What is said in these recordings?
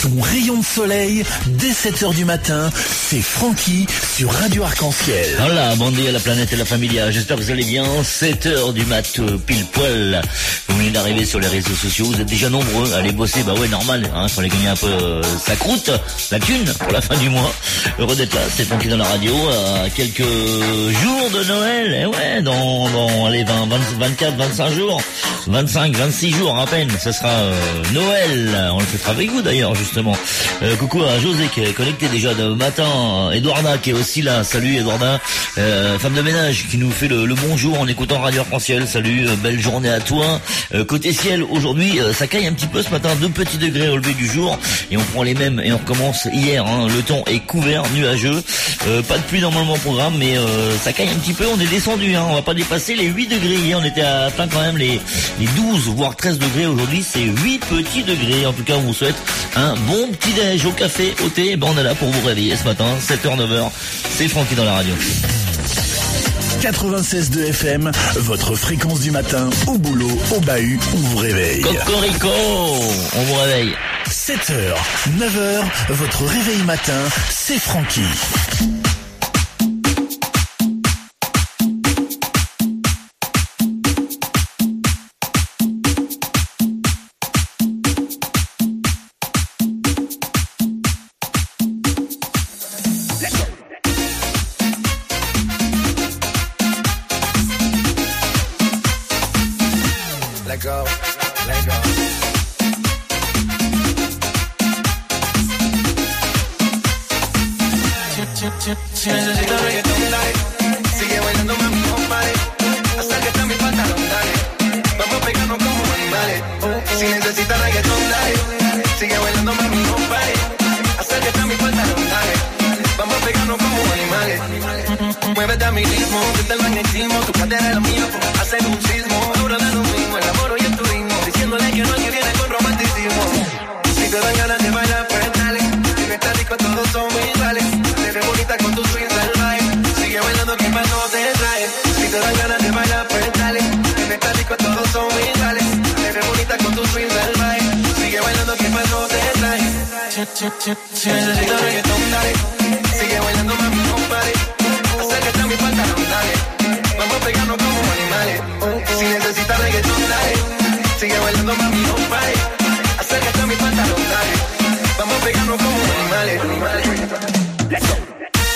Ton rayon de soleil, dès 7h du matin, c'est Francky sur Radio Arc-en-Ciel. Voilà, bon dia à la planète et la familia, j'espère que vous allez bien. 7h du mat, pile poil. Vous venez d'arriver sur les réseaux sociaux, vous êtes déjà nombreux à aller bosser, bah ouais, normal, hein, fallait gagner un peu sa croûte, la thune pour la fin du mois. Heureux d'être là, c'est Francky dans la radio, à quelques jours de Noël, et ouais, dans allez, 24, 25 jours, 25, 26 jours à peine, ça sera Noël. On le fêtera avec vous d'ailleurs, justement. Coucou à José qui est connecté déjà de matin, Edouarda qui est aussi là, salut Edouarda, femme de ménage qui nous fait le bonjour en écoutant Radio Arc-en-Ciel, salut, belle journée à toi. Côté ciel, aujourd'hui, ça caille un petit peu ce matin, 2 petits degrés au lever du jour, et on prend les mêmes, et on recommence hier, hein, le temps est couvert, nuageux, pas de pluie normalement au programme, mais ça caille un petit peu, on est descendu, hein, on va pas dépasser les 8 degrés, hier on était atteint quand même les 12, voire 13 degrés, aujourd'hui c'est 8 petits degrés, en tout cas on vous souhaite un bon petit déj au café, au thé, ben on est là pour vous réveiller ce matin, 7h, 9h, c'est Francky dans la radio. 96.2 FM, votre fréquence du matin, au boulot, au bahut, on vous réveille. Cocorico, on vous réveille. 7h, 9h, votre réveil matin, c'est Francky. Si necesitas reggaetón, dale. Sigue bailando, mami, no pare. Acércate a mi pantalón, dale. Vamos a pegarnos como animales. Si necesitas reggaetón, dale. Sigue bailando, mami, no pare. Acércate a mi pantalón, dale. Vamos a pegarnos como animales. Muévete a mi ritmo, siente el magnetismo. Tu cadera es lo mío, hacen un sismo. Dura de lo mismo, el amor y el turismo. Diciéndole que no, que viene con romanticismo. Si te dan ganas de bailar, pues dale. En esta disco todos son iguales. Te ves bonita con tu swing salvaje. Sigue bailando que más no te trae. Si te dan ganas de bailar, pues dale. En esta disco todos son iguales. Te ves bonita con tu swing salvaje. Sigue bailando que más no te trae. Si necesitas reggaetón, dale. Sigue bailando, mami, no pare. Acércate a mi pantalón, dale. Vamos a pegarnos como animales. Si necesitas reggaetón, dale. Sigue bailando, mami, no pare. Acércate a mi pantalón, dale. Vamos a pegarnos como animales. Let's go.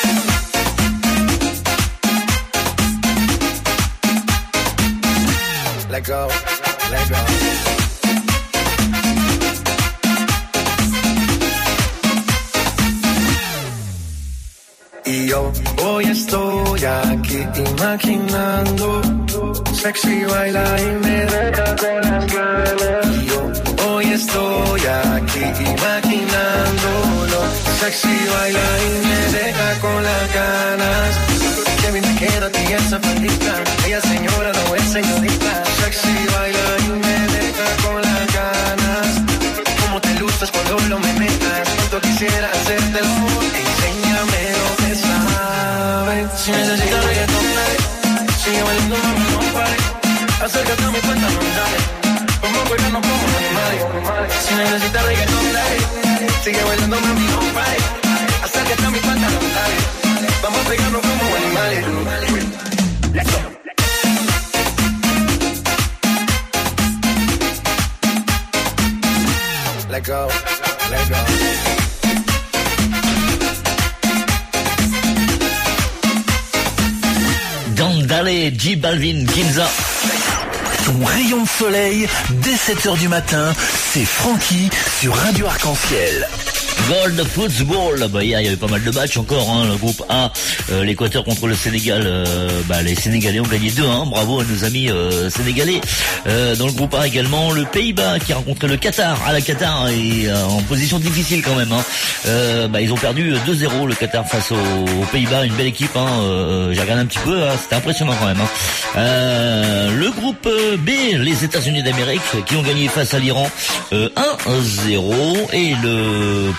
Let go, let go. Y yo hoy estoy aquí imaginando, sexy baila y me deja con las ganas. Y yo hoy estoy aquí imaginándolo, sexy baila y me deja con las ganas. Que bien te queda a ti esa faldita, ella señora no es señorita. Sexy baila y me deja con las ganas. Cómo te luces cuando lo me metas, cuánto quisiera hacerte el amor. Enséñame lo que sabes. Si necesitas reggaetón, dale. Sigue bailando, mami, no pare. Acércate a mi pantalón, dale. Vamos a pegarnos como animales. Si necesitas reggaetón, dale. Sigue bailando, mami, no pare. Acércate a mi pantalón, dale. Vamos a pegarnos como animales. Let's go. Let go, let go. Dandale, J Balvin, Ginza. Ton rayon de soleil, dès 7h du matin, c'est Francky sur Radio Arc-en-Ciel. Gold Football, bah hier il y avait pas mal de matchs encore, hein. Le groupe A, l'Équateur contre le Sénégal, les Sénégalais ont gagné 2-1, bravo à nos amis sénégalais. Dans le groupe A également, le Pays-Bas qui a rencontré le Qatar, la Qatar est en position difficile quand même, hein. Ils ont perdu 2-0 le Qatar face aux Pays-Bas, une belle équipe, hein. J'ai regardé un petit peu, hein. C'était impressionnant quand même, hein. Le groupe B, les États-Unis d'Amérique qui ont gagné face à l'Iran 1-0, et le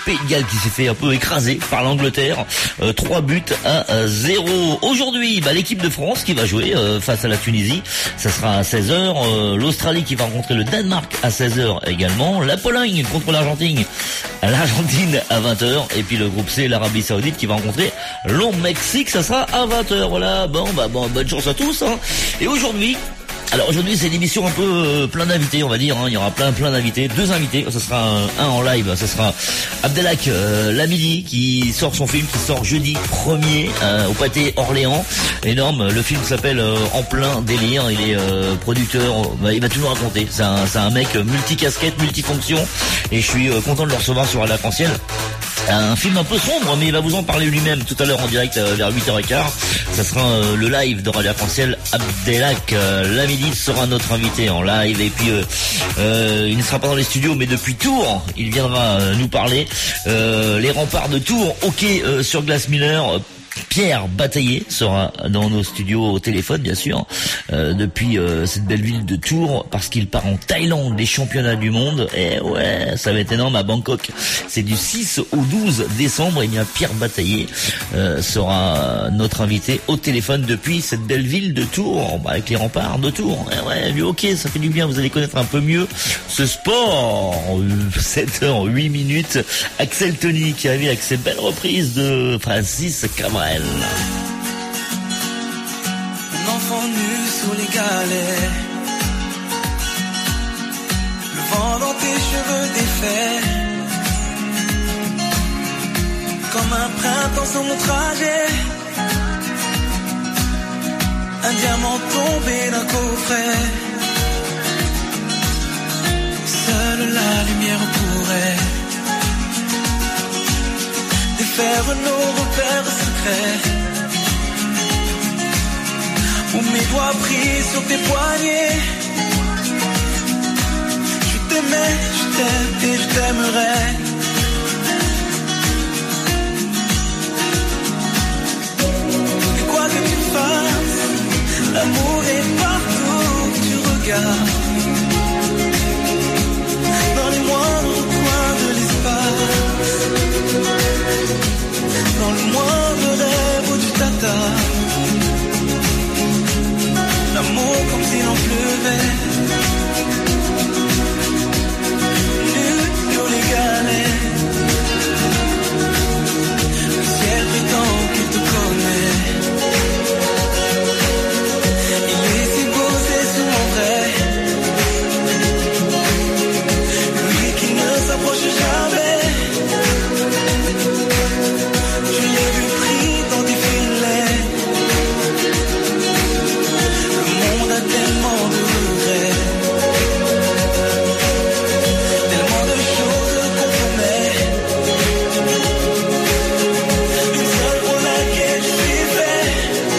Pays de Galles qui s'est fait un peu écraser par l'Angleterre. 3 buts à 0. Aujourd'hui, l'équipe de France qui va jouer face à la Tunisie. Ça sera à 16h. L'Australie qui va rencontrer le Danemark à 16h également. La Pologne contre l'Argentine à 20h. Et puis le groupe C, l'Arabie Saoudite qui va rencontrer le Mexique. Ça sera à 20h. Voilà. Bon, bonne chance à tous. Et aujourd'hui, c'est une émission un peu plein d'invités, on va dire. Il y aura plein d'invités, 2 invités. Ça sera un en live. Ça sera Abdelhak Lamidi qui sort son film, qui sort jeudi 1er au Pâté Orléans. Énorme. Le film s'appelle En plein délire. Il est producteur. Il va tout nous raconter. C'est un mec multicasquette, multifonction. Et je suis content de le recevoir sur Radio Arc-en-Ciel. Un film un peu sombre, mais il va vous en parler lui-même tout à l'heure en direct vers 8h15. Ça sera le live de Radio Arc-en-Ciel. Abdelhak Lamidi sera notre invité en live. Et puis il ne sera pas dans les studios, mais depuis Tours, il viendra nous parler. Les remparts de Tours, hockey sur glace mineur. Pierre Bataillé sera dans nos studios au téléphone, bien sûr, depuis cette belle ville de Tours, parce qu'il part en Thaïlande, les championnats du monde. Et ouais, ça va être énorme à Bangkok. C'est du 6 au 12 décembre. Et bien Pierre Bataillé sera notre invité au téléphone depuis cette belle ville de Tours, avec les remparts de Tours. Et ouais, du hockey, ça fait du bien. Vous allez connaître un peu mieux ce sport. 7h08. Axel Tony qui arrive avec ses belles reprises de Francis Cabrel. Un enfant nu sous les galets, le vent dans tes cheveux défaits, comme un printemps sur mon trajet, un diamant tombé d'un coffret. Seule la lumière pourrait défaire nos repères secrets, où mes doigts pris sur tes poignets. Je t'aimais, je t'aime et je t'aimerai. Et quoi que tu fasses, l'amour est partout où tu regardes, dans les moindres coins de l'espace, dans le moindre rêve où tu t'attardes. L'amour comme s'il en pleuvait, nu sur les galets. Le ciel prétend qu'il te connaît. Il est si beau, c'est souvent vrai. Lui qui ne s'approche jamais. Tellement de regrets, tellement de choses qu'on promet. Une seule pour laquelle je suis fait.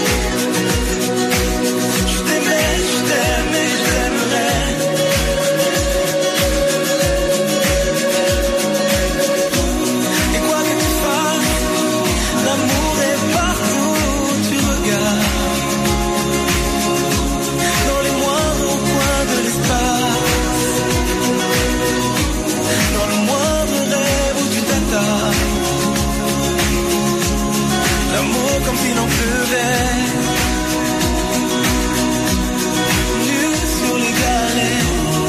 Je t'aimais, je t'aime et je t'aimerai. Et quoi que tu fasses, l'amour est partout où tu regardes. Dans le moindre rêve où tu t'attardes, l'amour comme s'il en pleuvait, nu sur les galets,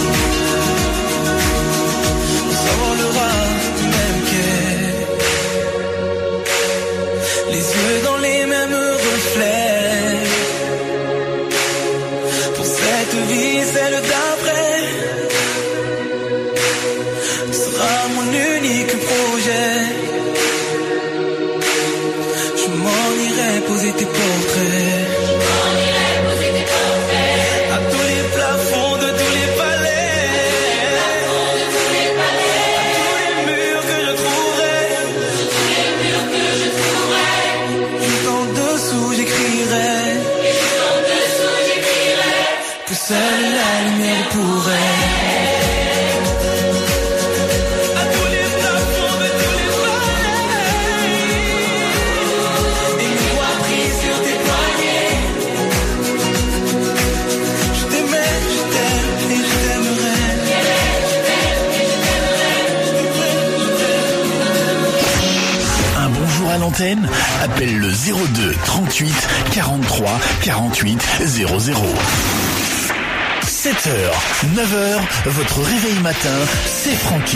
on s'envolera du même quai, les yeux dans les mêmes reflets, pour cette vie, celle d'après. Mon unique projet, je m'en irai poser tes portraits, à tous les plafonds de tous les palais, à tous les murs que je trouverai, juste en dessous j'écrirai, que seule la lumière pourrait. Sur tes poignets. l'antenne? Appelle le 02 38 43 48 00. 7h, 9h, votre réveil matin, c'est Francky.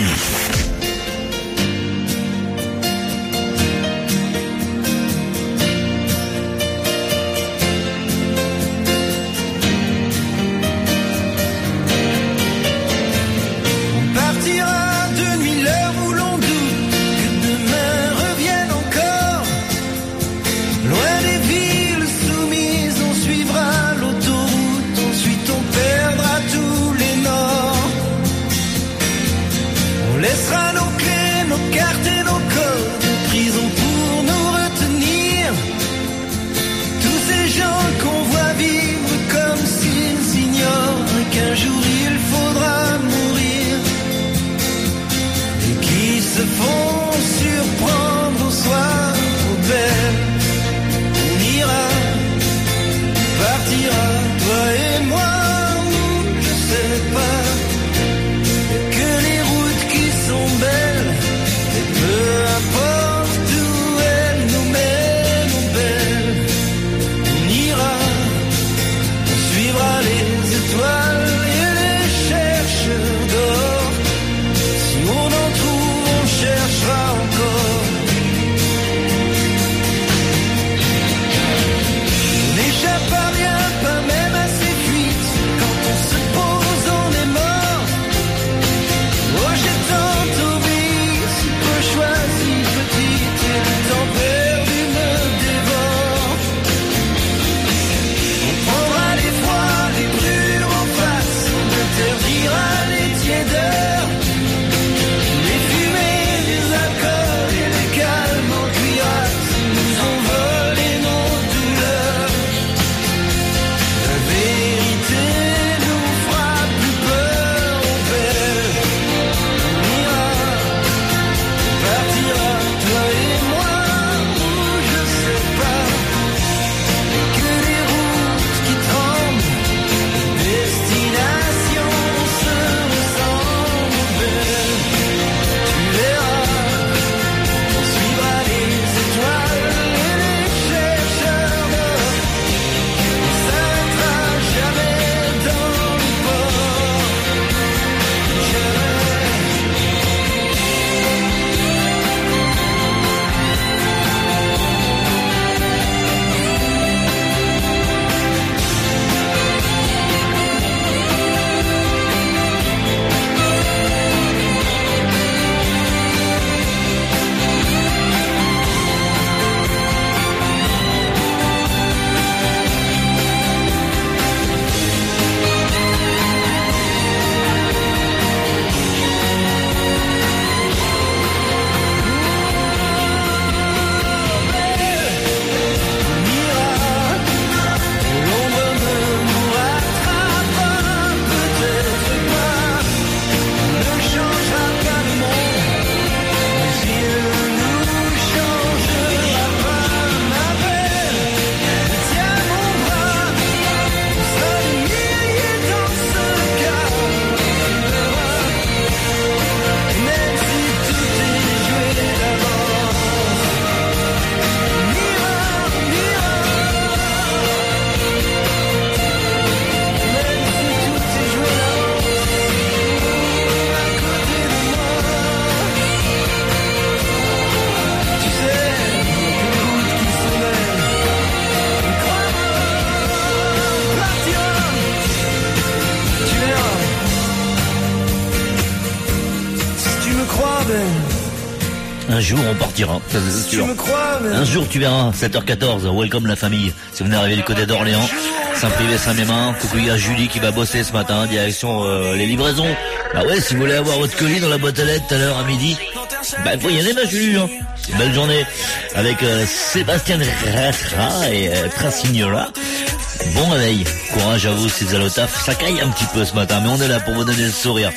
Un jour on partira, ça c'est sûr. Un jour tu verras, 7h14, welcome la famille. Si vous venez d'arriver du côté d'Orléans, Saint-Privé, Saint-Mémin, coucou, il y a Julie qui va bosser ce matin, direction les livraisons. Bah ouais, si vous voulez avoir votre colis dans la boîte à lettres tout à l'heure à midi, bah il faut y aller ma Julie, hein. Belle journée avec Sébastien Ratra et Trasignola. Bon réveil, courage à vous si vous allez au taf. Ça caille un petit peu ce matin, mais on est là pour vous donner le sourire.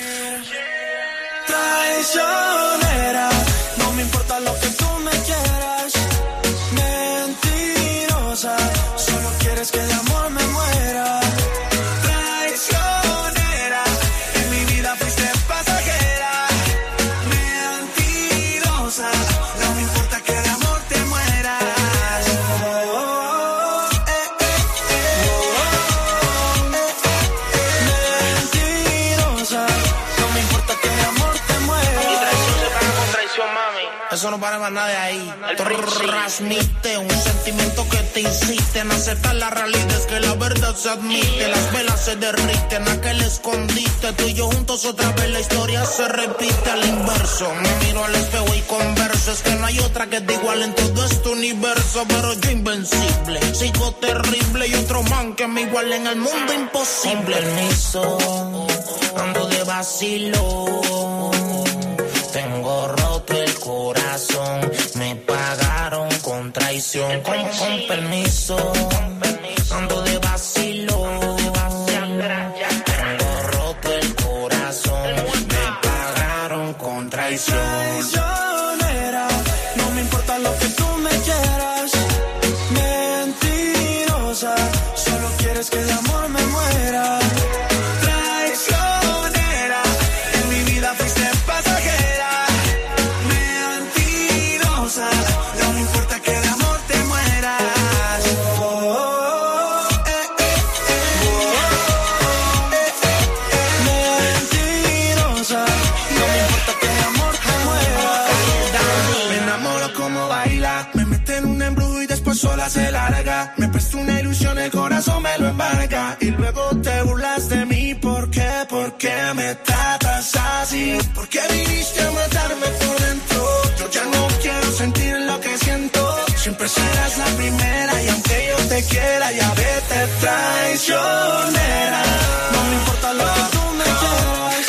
No me importa que el amor te muera. Eso no para más nada de ahí. Transmite un sentimiento que te insiste en aceptar la realidad, es que la verdad se admite. Las velas se derriten, aquel escondite. Tú y yo juntos otra vez, la historia se repite al inverso. Me miro al espejo y converso, es que no hay otra que te igual en todo este universo. Pero yo invencible, sigo terrible y otro man que me iguale en el mundo imposible. Con permiso, ando de vacilo. Tengo roto el corazón, me pagaron con traición. Con permiso, ando de vacilo. Tengo roto el corazón, me pagaron con traición. Traicionera, no me importa lo que tú me quieras. Mentirosa, solo quieres que de amor me muera. Traicionera, en mi vida fuiste pasajera. Mentirosa, no me importa que de amor te mueras. Mentirosa, no me importa que de amor te mueras. Me enamoro como baila, me mete en un embrujo y después sola se larga. Me presta una ilusión, el corazón me lo embarga. Y luego te burlas de mí, ¿por qué? ¿Por qué me tratas así? ¿Por qué viniste a matarme por dentro? Yo ya no quiero sentir lo que siento. Siempre serás la primera y aunque yo te quiera, ya vete traicionera. No me importa lo que tú me quieras.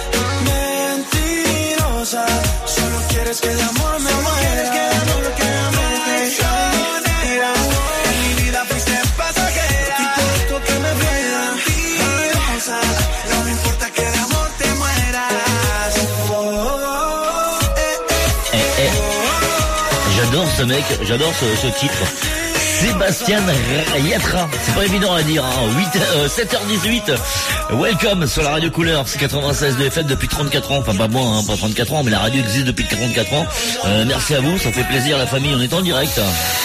Mentirosa, solo quieres que de amor me muera. Traicionera, en mi vida fuiste pasajera. Tú que me veas. Mentirosa, no me importa que de amor te mueras. J'adore ce mec, j'adore ce titre. Sébastien Yatra, c'est pas évident à dire, hein. 7h18, welcome sur la radio Couleur, c'est 96 de FM depuis 34 ans, enfin pas moi, hein, pas 34 ans, mais la radio existe depuis 34 ans. Merci à vous, ça fait plaisir, la famille, on est en direct.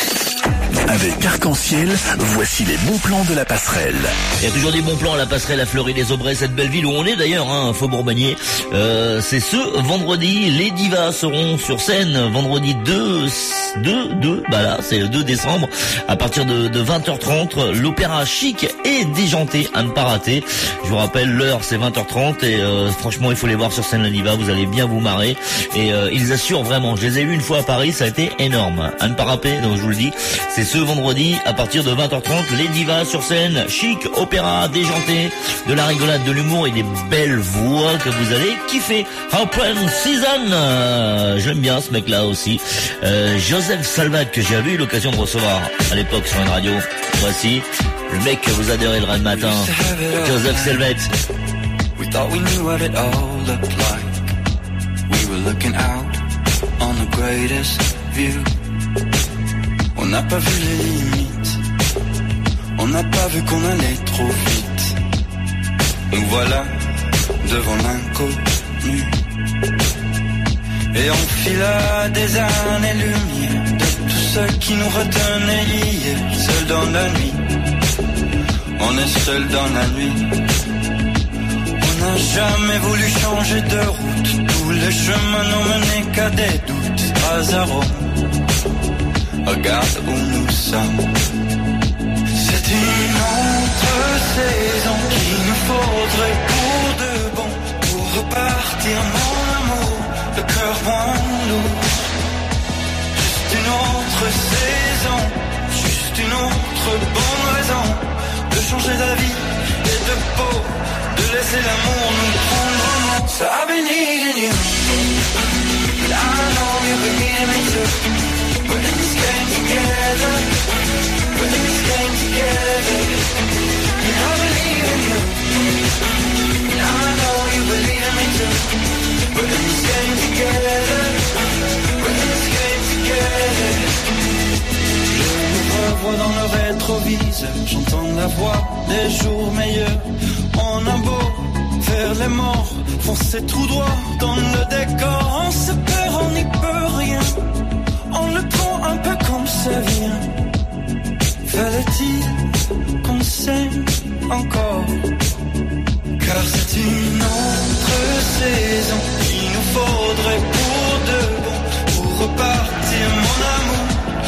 Avec Arc-en-Ciel, voici les bons plans de la passerelle. Il y a toujours des bons plans à la passerelle à Fleury-les-Aubrais, cette belle ville où on est d'ailleurs, hein, Faubourg-Bagné. C'est ce vendredi, les divas seront sur scène, vendredi 2, c'est le 2 décembre, à partir de 20h30, l'opéra chic et déjanté à ne pas rater. Je vous rappelle, l'heure c'est 20h30 et franchement il faut les voir sur scène, les divas, vous allez bien vous marrer. Et ils assurent vraiment, je les ai vus une fois à Paris, ça a été énorme. À ne pas rater, donc je vous le dis, c'est ce vendredi à partir de 20h30, les divas sur scène, chic, opéra, déjanté, de la rigolade, de l'humour et des belles voix que vous allez kiffer. Open Season, j'aime bien ce mec-là aussi. Joseph Salvat que j'ai eu l'occasion de recevoir à l'époque sur une radio. Voici le mec que vous adorez le matin, Joseph Salvat. We thought we knew what it all looked like. We were looking out on the greatest view. On n'a pas vu les limites, on n'a pas vu qu'on allait trop vite. Nous voilà devant l'inconnu. Et on fila des années-lumière de tout ce qui nous retenait hier. Seul dans la nuit, on est seul dans la nuit. On n'a jamais voulu changer de route. Tous les chemins n'ont mené qu'à des doutes. Hasard, regarde où nous sommes. C'est une autre saison qu'il nous faudrait pour de bon, pour repartir mon amour, le cœur moins lourd. Juste une autre saison, juste une autre bonne raison de changer d'avis et de peau, de laisser l'amour nous prendre en main. So I've been needing you, but I know you've been needing me too. We're in this game together. We're in this game together. And I believe in you. And I know you believe in me too. We're in this game together. We're in this game together. Je me revois dans le rétroviseur. J'entends la voix des jours meilleurs. On a beau faire les morts, foncer tout droit dans le décor. On se perd, on n'y peut rien. On le prend un peu comme ça vient. Fallait-il qu'on s'aime encore? Car c'est une autre saison qu'il nous faudrait pour de bon, pour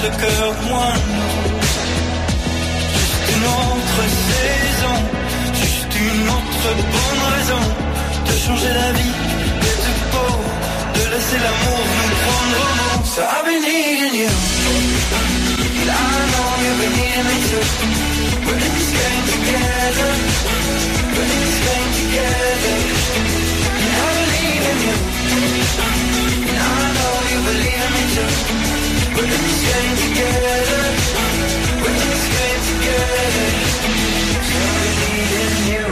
le cœur moins lourd. Juste une autre saison, juste une autre bonne raison de changer la vie et de peau, de laisser l'amour nous prendre au mot. So I've been needing you, and I know you've been needing me too. We're in this game together, we're in this game together. And I believe in you, and I know you believe in me too. We're in this game together, we're in this game together. So I've been needing you.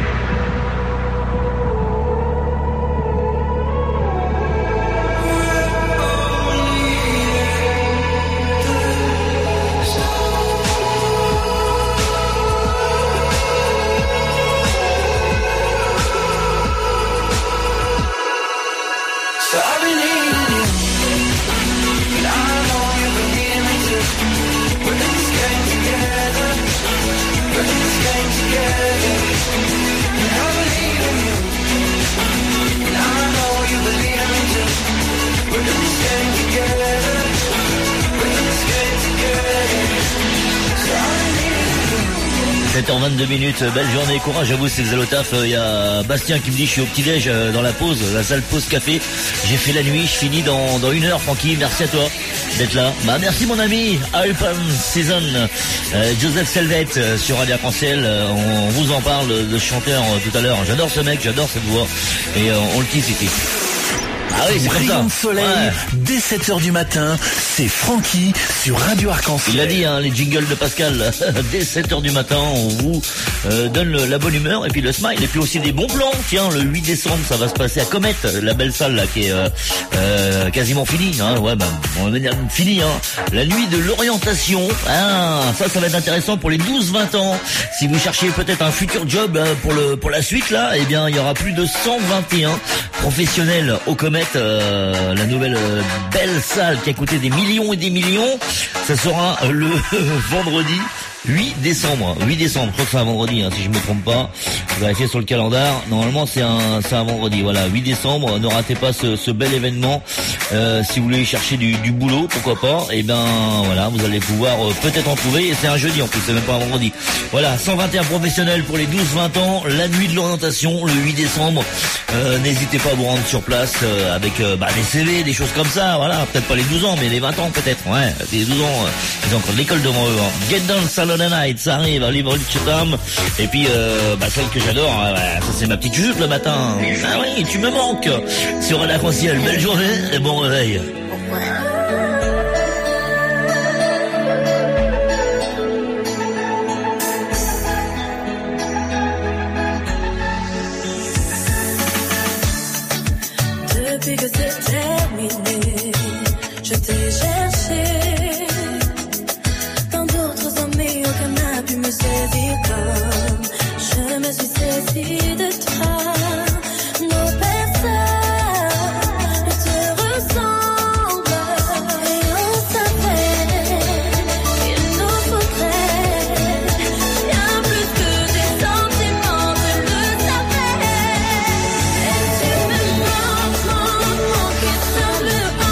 Minutes, belle journée, courage à vous, c'est le taf. Il y a Bastien qui me dit je suis au petit-déj dans la pause, la salle pause café. J'ai fait la nuit, je finis dans 1 heure, Francky. Merci à toi d'être là. Bah merci mon ami, Open Season, Joseph Selvet sur Radio Arc-en-Ciel. On vous en parle de ce chanteur tout à l'heure. J'adore ce mec, j'adore cette voix et on le kiffe ici. Ah oui, c'est comme ça. Rayon de soleil, dès 7h du matin, c'est Francky sur Radio Arc-en-Ciel. Il a dit, hein, les jingles de Pascal, dès 7h du matin, on vous donne la bonne humeur et puis le smile et puis aussi des bons plans. Tiens, le 8 décembre, ça va se passer à Comet, la belle salle là qui est quasiment finie. Hein, ouais, bah, on va dire finie. Hein. La nuit de l'orientation. Ah, ça va être intéressant pour les 12-20 ans. Si vous cherchez peut-être un futur job pour la suite là, eh bien, il y aura plus de 121 professionnels au Comet. La nouvelle belle salle qui a coûté des millions et des millions. Ça sera le vendredi 8 décembre. 8 décembre, je crois que c'est un vendredi, hein, si je me trompe pas. Je vais vérifier sur le calendrier. Normalement, c'est un vendredi. Voilà, 8 décembre. Ne ratez pas ce bel événement. Si vous voulez chercher du boulot, pourquoi pas. Et ben voilà, vous allez pouvoir peut-être en trouver. Et c'est un jeudi en plus, c'est même pas un vendredi. Voilà, 121 professionnels pour les 12-20 ans. La nuit de l'orientation, le 8 décembre. N'hésitez pas à vous rendre sur place avec des CV, des choses comme ça. Voilà, peut-être pas les 12 ans, mais les 20 ans peut-être. Ouais, les 12 ans, ils ont encore de l'école devant eux. Hein. Get Down Salon Night, ça arrive, Oliver Litcham. Et puis celle que j'adore, ça c'est ma petite jute le matin. Ah oui, tu me manques. Sur Radio Arc-en-Ciel, belle journée et bon réveil. Depuis que c'est terminé, je t'ai cherché. Dans d'autres amis, aucun n'a pu me saisir comme je me suis saisie de toi. Nos personnes ne te ressemblent et on savait qu'il nous faudrait bien plus que des sentiments, je le savais. Et tu me manques, qui semble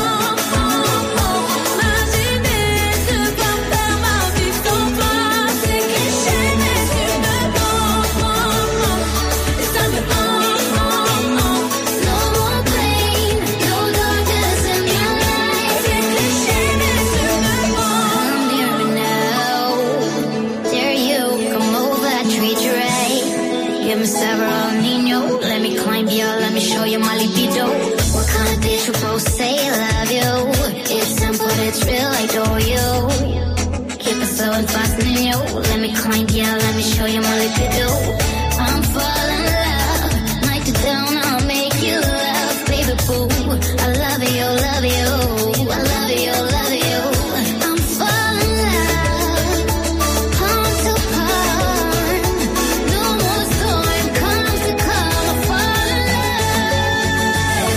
imaginer devoir faire ma vie sans toi. C'est cliché mais tu me manques, et ça me manque. No more pain, no darkness in your life. C'est cliché mais tu me manques. I'm near me now, dare you come over, I treat you right. Give me several Nino, let me climb you, let me show you my libido. What kind of dish you both say I love you? It's simple, it's real, I adore you. Keep it so fast, Nino, let me climb you, let me show you my libido. I'm falling in love, night it down, I'll make you laugh, baby boo. I love you, love you, I love you, love you. I'm falling in love, palm to palm. No more storm comes to come, I fall in love.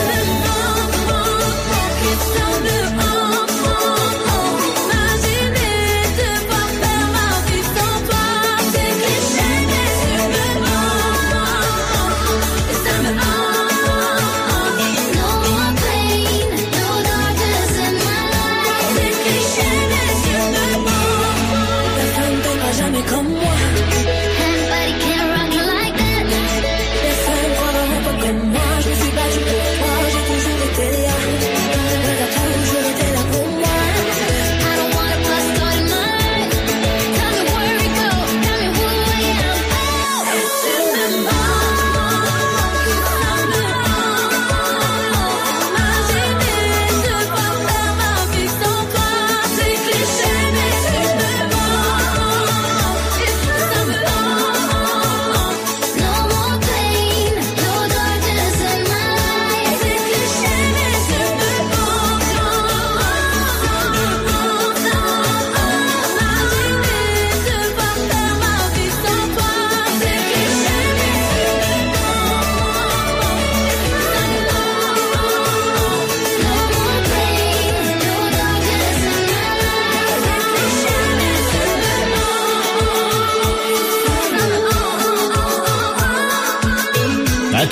Qui semble imaginer devoir faire ma vie sans toi.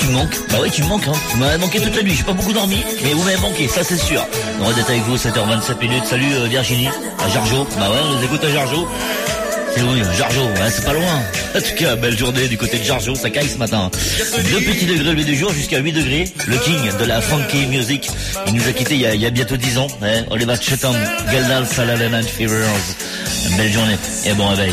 me manques. Bah oui, tu me manques, hein. Tu m'as manqué toute la nuit. J'ai pas beaucoup dormi, mais vous m'avez manqué, ça c'est sûr. On va être avec vous, 7h27. Salut Virginie, à Jargeau. Bah ouais, on les écoute à Jargeau. C'est oui, Jargeau, hein, c'est pas loin. En tout cas, belle journée du côté de Jargeau, ça caille ce matin. 2 petits degrés le du jour jusqu'à 8 degrés. Le king de la funky music. Il nous a quitté il y a bientôt 10 ans. Hein. Oliver Chetam, Geldal, Salaland Fevers. Une belle journée et bon réveil.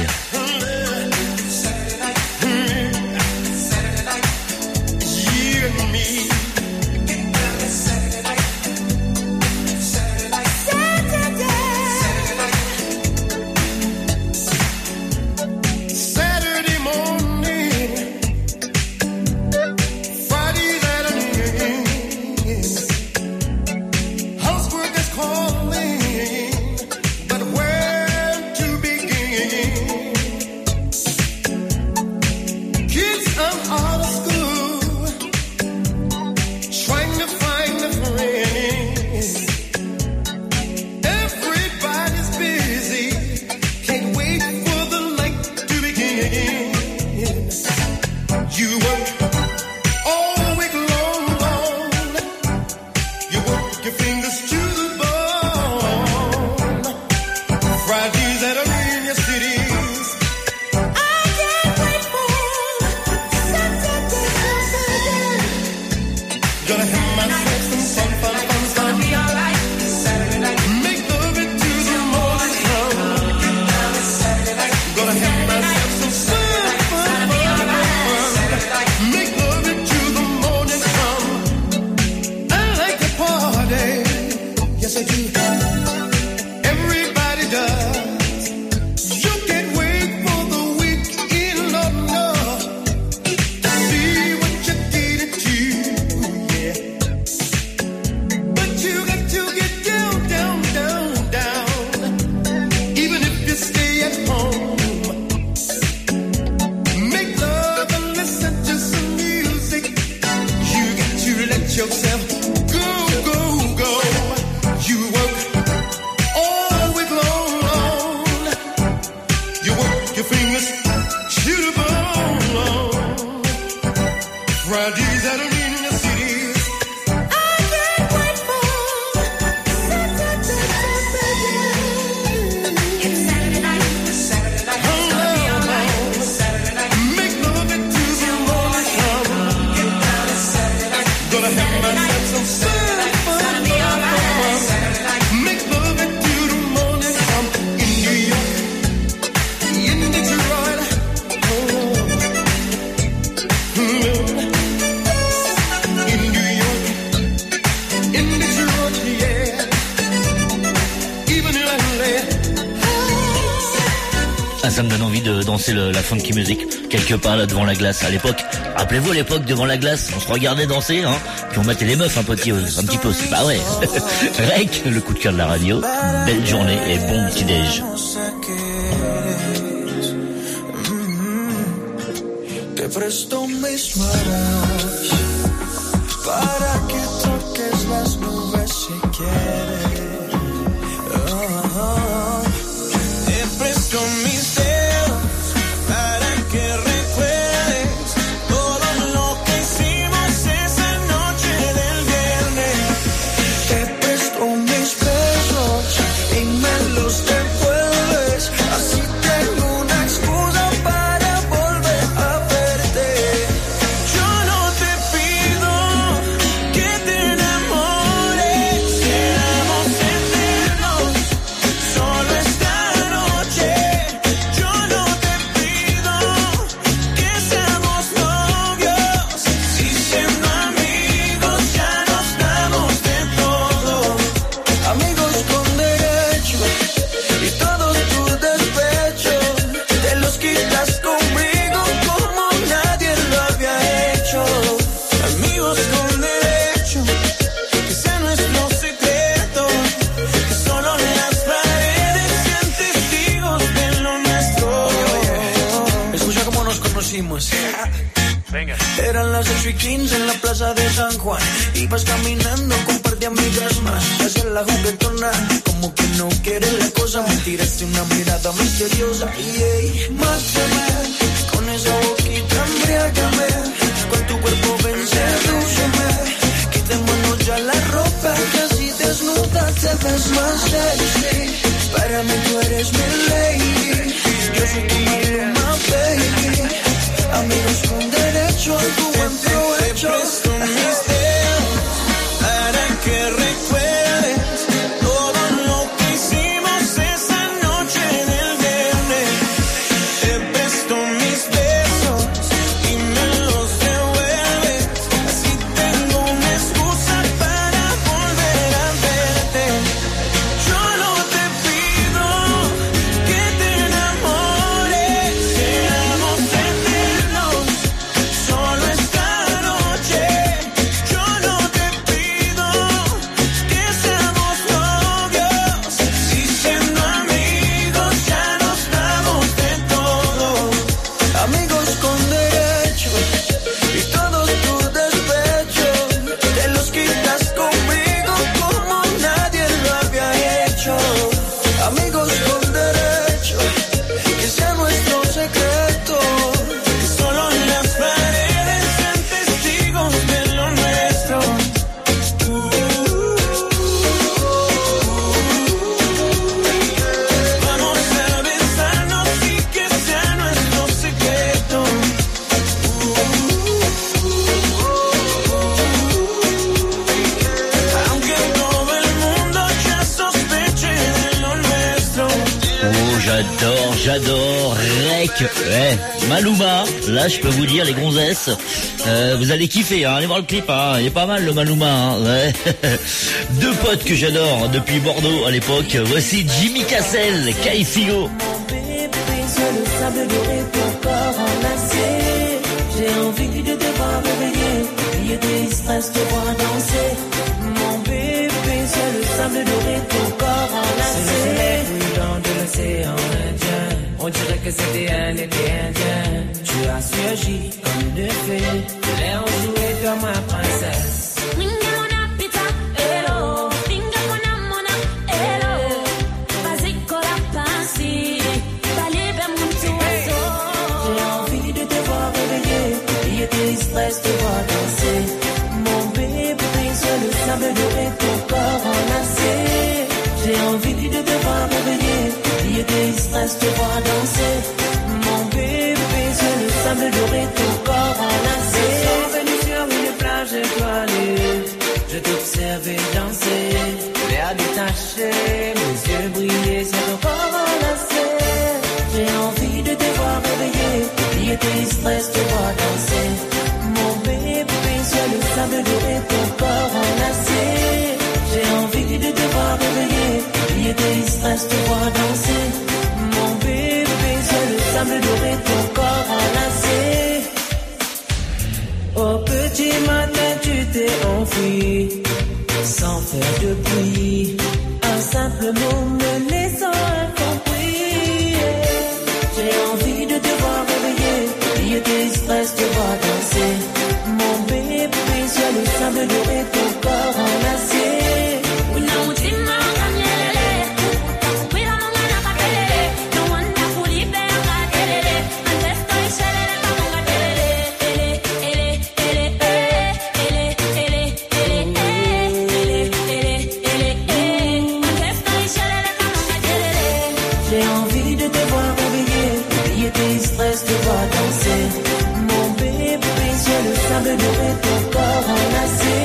Ça me donne envie de danser la funky music quelque part là devant la glace. À l'époque, rappelez-vous à l'époque devant la glace, on se regardait danser, hein, puis on battait les meufs un petit peu aussi. Bah ouais. Rec, le coup de cœur de la radio. Belle journée et bon petit déj. Te presto mis manos para que toques las nubes si quieres. Te presto mis dedos para que recuerdes todo lo que hicimos esa noche del viernes. Te presto mis besos y me los devuelves, así tengo una excusa para volver a verte. Yo no te pido que te enamores, seamos eternos, solo esta noche. Yo no te pido que seamos novios, si siendo amigos ya nos damos de todo. Amigos con derecho y todos tus despechos te los quitas conmigo como nadie lo había hecho. Amigos con derecho, que sea nuestro secreto, que solo las paredes sean testigos de lo nuestro. Escucha cómo nos conocimos. Eran las 8:15 en la plaza de San Juan. Ibas caminando con un par de amigas más. Hacia la juguetona, como que no quieres la cosa. Me tiraste una mirada misteriosa. Y mátame, con esa boquita embriágame. Con tu cuerpo vencer vuelves más sexy. Para mí tú eres mi lady. Yo soy tu Maluma, baby. Amigos con derecho a tu buen provecho. Te presto mis dedos para que recuerdes todo lo que hicimos esa noche del viernes. Te presto mis besos y me los devuelves. Así tengo una excusa para volver a verte. Yo no te pido que te enamores, seamos eternos, solo esta noche. Yo no te pido que seamos novios, si siendo amigos ya nos damos de todo. Amigos con derecho y todos tus despechos te los quitas conmigo como nadie lo había hecho. Amigos con derecho, que sea nuestro secreto, que solo las paredes sean testigos de lo nuestro. Vamos a besarnos y que sea nuestro secreto. Aunque todo el mundo ya sospeche de lo nuestro. Oh, j'adore, Rec, ouais, Maluma, là je peux vous dire les gonzesses, vous allez kiffer, hein, allez voir le clip, hein, il est pas mal le Maluma, hein, ouais. Deux potes que j'adore depuis Bordeaux à l'époque, voici Jimmy Cassel, Kai Figo. Bébé, sur le sable doré, ton corps enlacé. J'ai envie de te voir réveiller, oublier tes stress, te voir danser. Mon bébé, sur le sable doré, ton corps enlacé. Brûlant de l'océan Indien, on dirait que c'était un été indien. Tu as surgi comme une fée, l'air joué comme ma princesse. J'ai envie de te voir réveiller, oublier tes stress, te voir danser. Mon bébé sur le sable doré, ton corps enlacé. J'ai envie de te voir réveiller, oublier tes stress, te voir danser. Mon bébé sur le sable doré, ton corps enlacé. Venu sur une plage étoilée, je t'observais danser. L'air détaché, mes yeux brillaient sur ton corps enlacé. J'ai envie de te voir réveiller, oublier tes stress, te voir danser. Mon bébé sur le sable doré, ton corps enlacé. J'ai envie de te voir réveiller, oublier tes stress, te voir danser. Mon bébé sur le sable doré, ton corps enlacé. Au petit matin tu t'es enfui, sans faire de bruit. Un simple mot me laissant incompris. J'ai envie de te voir réveiller, oublier tes stress, te voir danser. Mon bébé sur le sable doré, ton corps enlacé. J'ai envie de te voir réveiller, oublier tes stress, te voir danser. Mon bébé sur le sable doré, ton corps enlacé.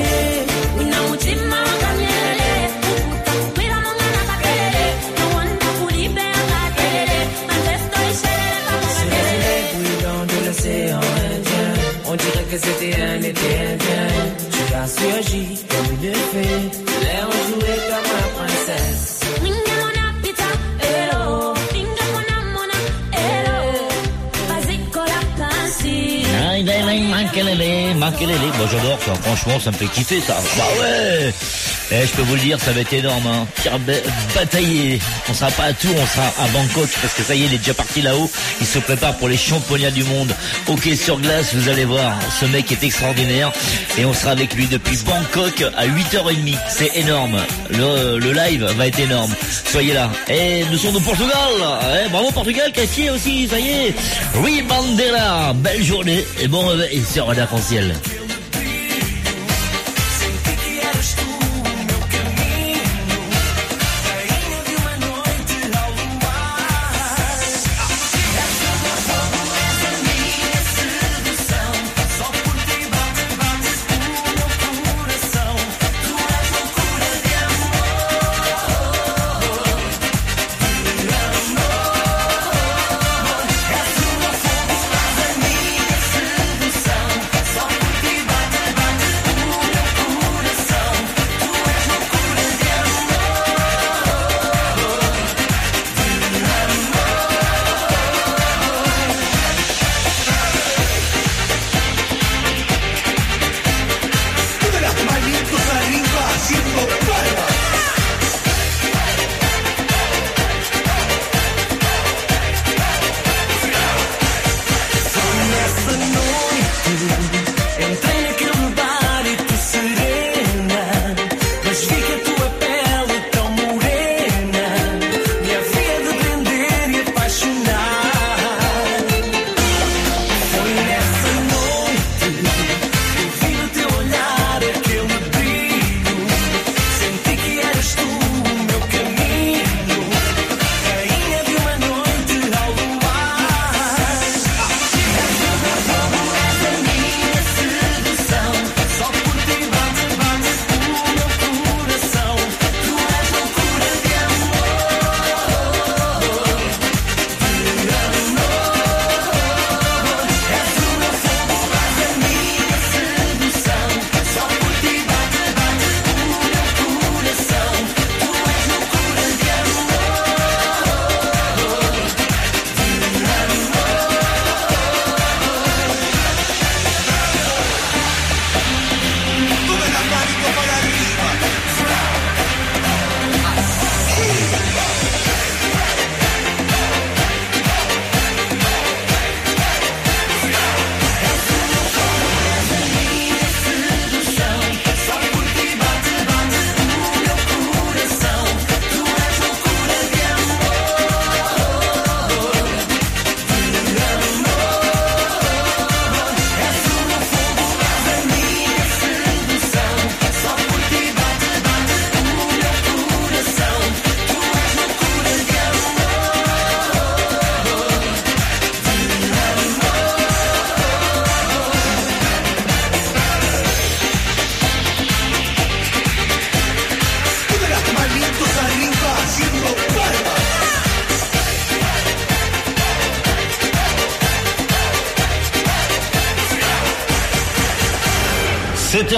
Brûlant de l'océan Indien, on dirait que c'était un été indien. Tu as surgi comme une fée, l'air joué comme ma princesse. Makelele, bon j'adore ça, franchement ça me fait kiffer ça. Bah ouais. Je peux vous le dire, ça va être énorme, hein. Batailler. On sera pas à Tours, on sera à Bangkok, parce que ça y est, il est déjà parti là-haut. Il se prépare pour les championnats du monde. Hockey sur glace, vous allez voir, ce mec est extraordinaire. Et on sera avec lui depuis Bangkok à 8h30. C'est énorme. Le live va être énorme. Soyez là. Et nous sommes au Portugal. Bravo Portugal, qualifié aussi, ça y est. Oui, Mandela. Belle journée et bon réveil sur Radio Arc-en-Ciel.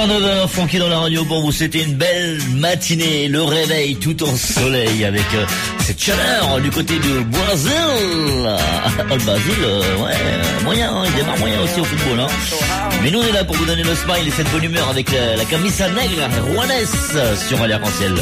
8h-9h, Francky dans la radio pour vous. C'était une belle matinée, le réveil tout en soleil avec cette chaleur du côté du Brésil. Le Brésil, ouais, moyen, hein, il démarre moyen aussi au football. Hein. Mais nous on est là pour vous donner le smile et cette bonne humeur avec la camisa negra Juanes sur Aller Arc-en-Ciel.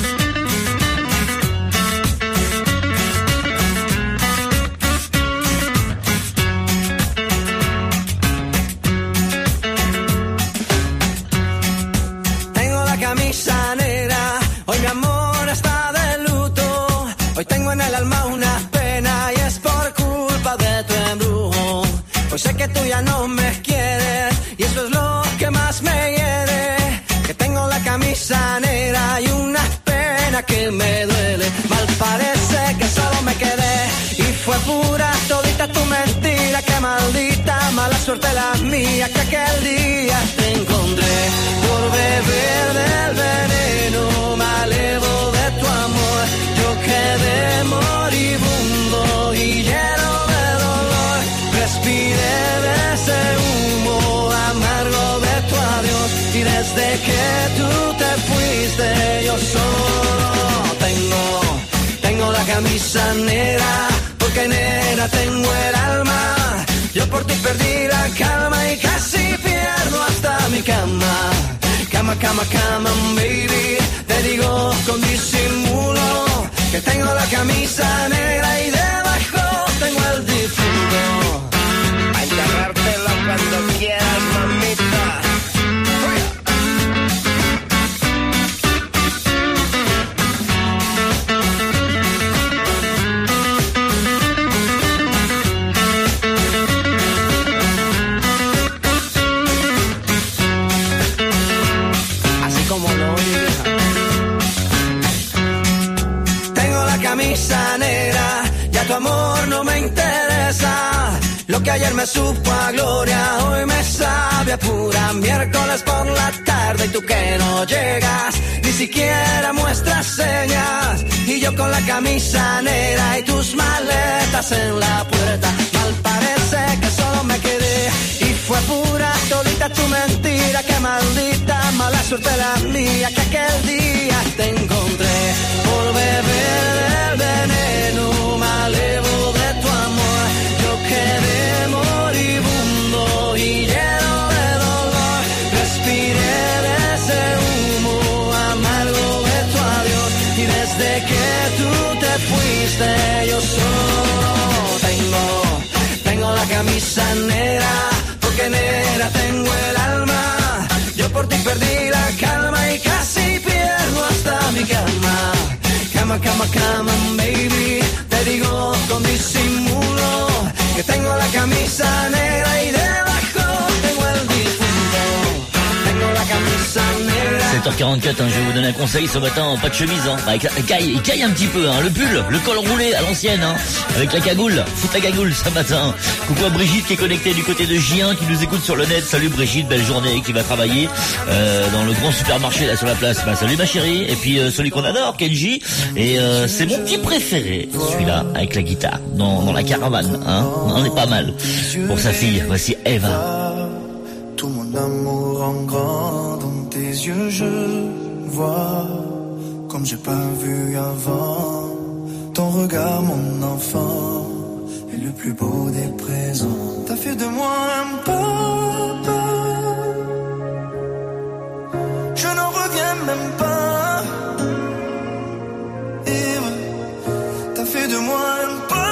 Camisa negra, hoy mi amor está de luto. Hoy tengo en el alma una pena y es por culpa de tu embrujo. Hoy sé que tú ya no me quieres y eso es lo que más me hiere. Que tengo la camisa negra y una pena que me duele. Mal parece que solo me quedé y fue pura todita tu mentira. Que maldita mala suerte la mía que aquel día te encontré por beber del veneno malevo de tu amor. Yo quedé moribundo y lleno de dolor. Respiré de ese humo amargo de tu adiós y desde que tú te fuiste yo solo tengo la camisa negra porque negra tengo el alma. Yo por ti perdí la calma y casi pierdo hasta mi cama. Cama, cama, cama, baby. Te digo con disimulo que tengo la camisa negra y debajo tengo el difunto. A enterrártelo cuando quieras, mamita. Camisa negra, ya tu amor no me interesa. Lo que ayer me supo a gloria, hoy me sabe a pura. Miércoles por la tarde y tú que no llegas, ni siquiera muestras señas. Y yo con la camisa negra y tus maletas en la puerta. Mal parece que solo me quedé y fue pura todita tu mentira. Que maldita mala suerte la mía que aquel día te encontré por beber del veneno malevo de tu amor. Yo quedé moribundo y lleno de dolor. Respiré de ese humo amargo de tu adiós y desde que tú te fuiste yo solo tengo la camisa negra porque negra tengo el alma. Yo por ti perdí la calma y casi pierdo hasta mi cama. Cama, cama, cama, baby. Te digo con disimulo que tengo la camisa negra y debajo tengo el difunto. Tengo la camisa negra. 7h44, hein, je vais vous donner un conseil ce matin, pas de chemise, hein. Bah, il caille un petit peu, hein. Le pull, le col roulé à l'ancienne, hein, avec la cagoule, fout la cagoule ce matin. Coucou à Brigitte qui est connectée du côté de Gien, qui nous écoute sur le net. Salut Brigitte, belle journée, qui va travailler dans le grand supermarché là sur la place. Bah salut ma chérie. Et puis celui qu'on adore, Kenji, et c'est mon petit préféré, celui-là avec la guitare dans la caravane, hein. On est pas mal. Pour sa fille, voici Eva. Tout mon amour en grand dans tes yeux je vois comme j'ai pas vu avant. Ton regard mon enfant est le plus beau des présents. T'as fait de moi un papa, je n'en reviens même pas. Eva, t'as fait de moi un papa.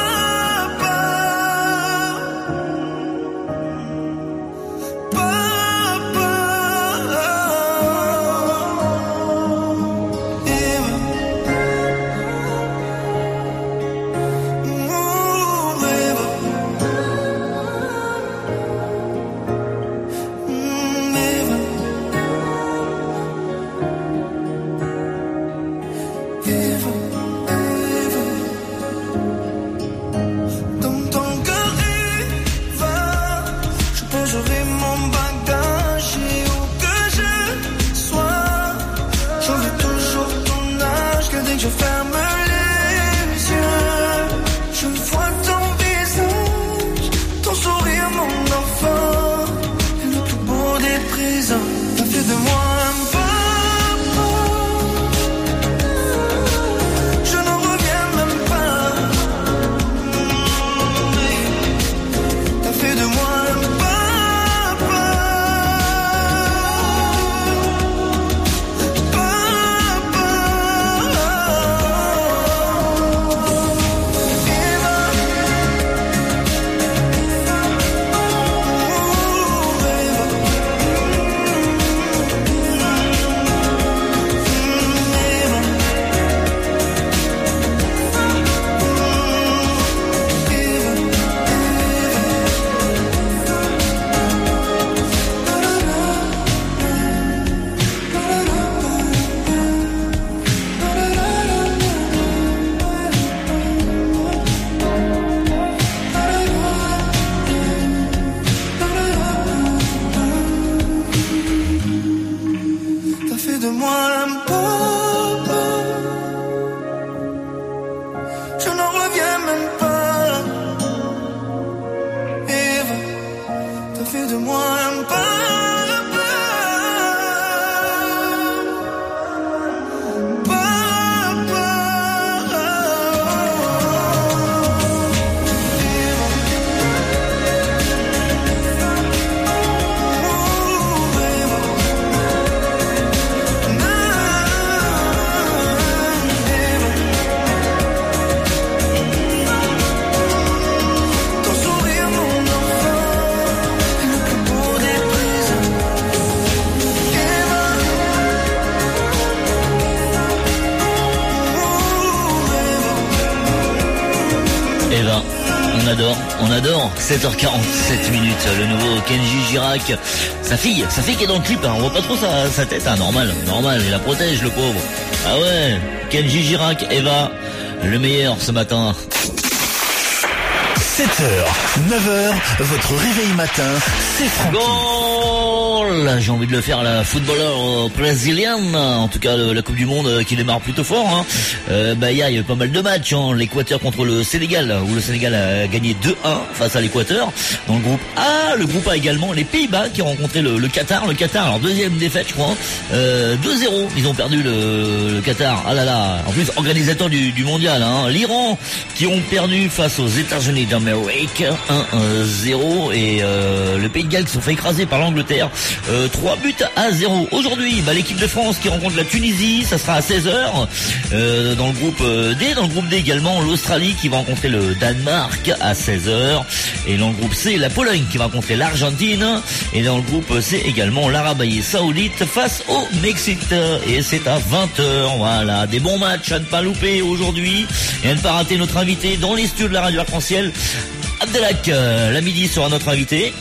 Eva. On adore. 7h47 minutes. Le nouveau Kenji Girac. Sa fille qui est dans le clip, hein. On voit pas trop sa tête, hein. Normal. Il la protège, le pauvre. Ah ouais. Kenji Girac, Eva. Le meilleur ce matin. 7h, 9h, votre réveil matin, c'est Francky. Goal! J'ai envie de le faire à la footballeur brésilienne. En tout cas, la Coupe du Monde qui démarre plutôt fort, hein. Il y a eu pas mal de matchs, hein. L'Équateur contre le Sénégal, où le Sénégal a gagné 2-1 face à l'Équateur. Dans le groupe A, également les Pays-Bas qui ont rencontré le Qatar. Le Qatar, alors deuxième défaite, je crois. 2-0, ils ont perdu le Qatar. Ah là là. En plus, organisateur du mondial, hein. L'Iran qui ont perdu face aux États-Unis d'Amérique 1-0 et le Pays de Galles qui sont fait écraser par l'Angleterre 3-0. Aujourd'hui, l'équipe de France qui rencontre la Tunisie, ça sera à 16h. Dans le groupe D, également l'Australie qui va rencontrer le Danemark à 16h. Et dans le groupe C, la Pologne qui va rencontrer l'Argentine. Et dans le groupe C également l'Arabie Saoudite face au Mexique. Et c'est à 20h. Voilà, des bons matchs à ne pas louper aujourd'hui et à ne pas rater notre invité dans les studios de la Radio Arc-en-Ciel. Abdelak, la midi sera notre invité.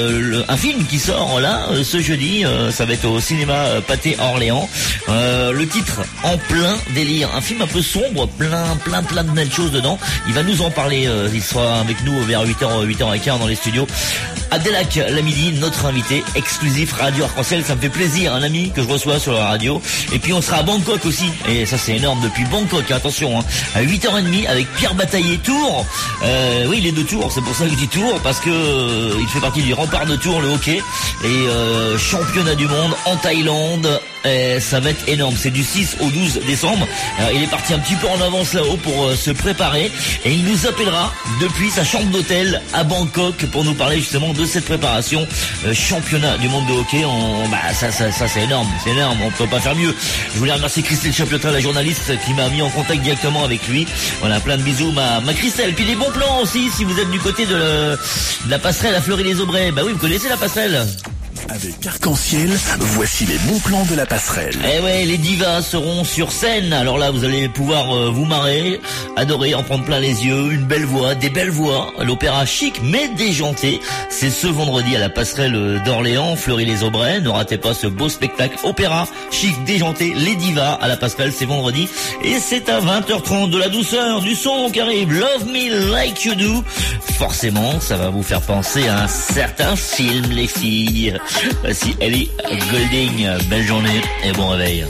Un film qui sort là ce jeudi, ça va être au cinéma Pathé Orléans. Le titre En plein délire, un film un peu sombre, plein de belles choses dedans. Il va nous en parler, il sera avec nous vers 8h15 dans les studios. Abdelak, la midi, notre invité exclusif Radio Arc-en-Ciel. Ça me fait plaisir, un ami que je reçois sur la radio. Et puis on sera à Bangkok aussi, et ça c'est énorme, depuis Bangkok, attention, hein, à 8h30 avec Pierre Bataillé Tours. Oui, il est de Tours. C'est pour ça que je dis Tours, parce que il fait partie du rempart de Tours, le hockey, et championnat du monde en Thaïlande. Et ça va être énorme, c'est du 6 au 12 décembre. Alors, il est parti un petit peu en avance là-haut pour se préparer, et il nous appellera depuis sa chambre d'hôtel à Bangkok pour nous parler justement de cette préparation championnat du monde de hockey. Ça c'est énorme, on peut pas faire mieux. Je voulais remercier Christelle Chapiotin, la journaliste, qui m'a mis en contact directement avec lui. Voilà, plein de bisous ma Christelle. Puis des bons plans aussi si vous êtes du côté de la passerelle à Fleury-les-Aubrais. Bah oui, vous connaissez la passerelle. Avec Arc-en-Ciel, voici les bons plans de la passerelle. Eh ouais, les divas seront sur scène. Alors là, vous allez pouvoir vous marrer, adorer, en prendre plein les yeux, une belle voix, des belles voix. L'opéra chic mais déjanté. C'est ce vendredi à la passerelle d'Orléans, Fleury-les-Aubrais. Ne ratez pas ce beau spectacle. Opéra chic déjanté, les divas à la passerelle, c'est vendredi. Et c'est à 20h30, de la douceur, du son qui arrive. Love Me Like You Do. Forcément, ça va vous faire penser à un certain film, les filles. Voici Ellie Goulding. Belle journée et bon réveil.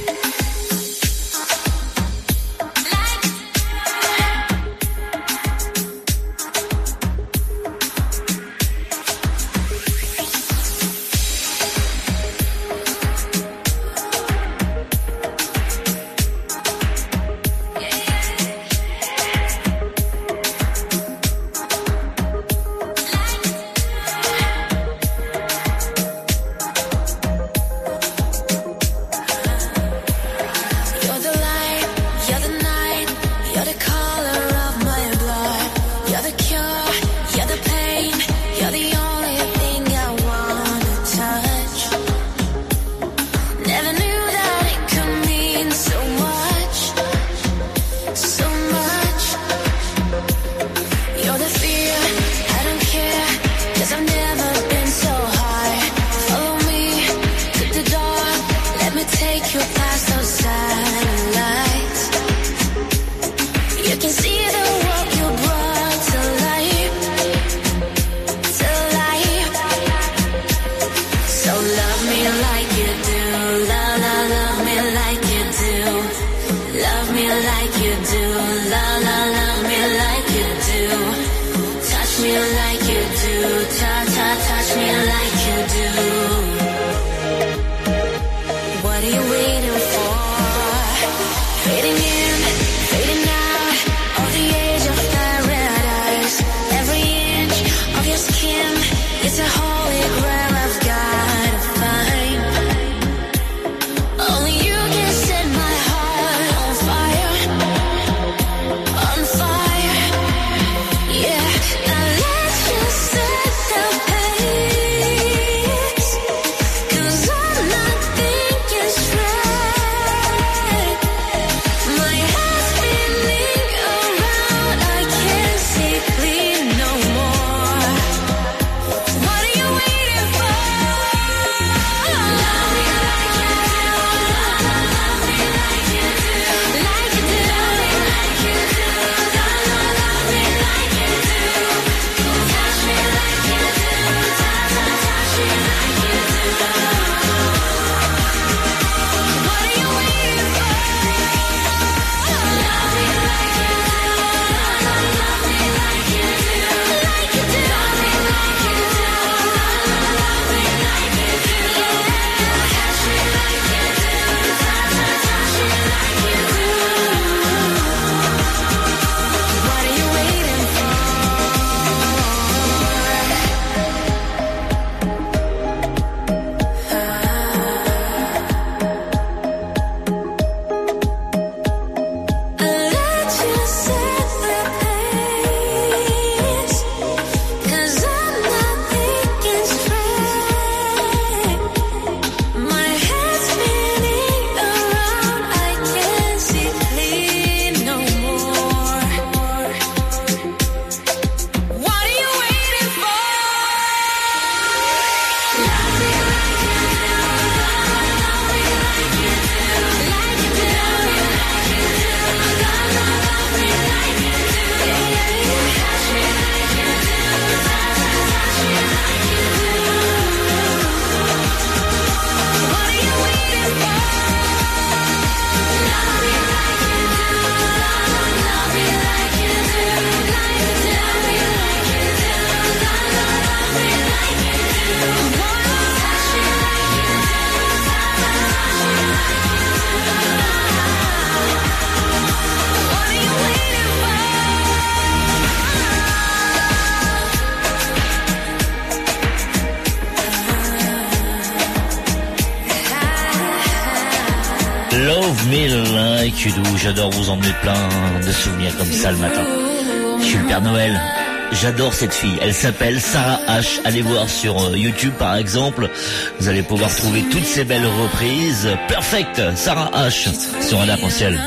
Like You Do. J'adore vous emmener plein de souvenirs comme ça le matin. Je suis le Père Noël. J'adore cette fille. Elle s'appelle Sarah H. Allez voir sur YouTube par exemple. Vous allez pouvoir trouver toutes ces belles reprises. Perfect. Sarah H. sur un arc-en-ciel.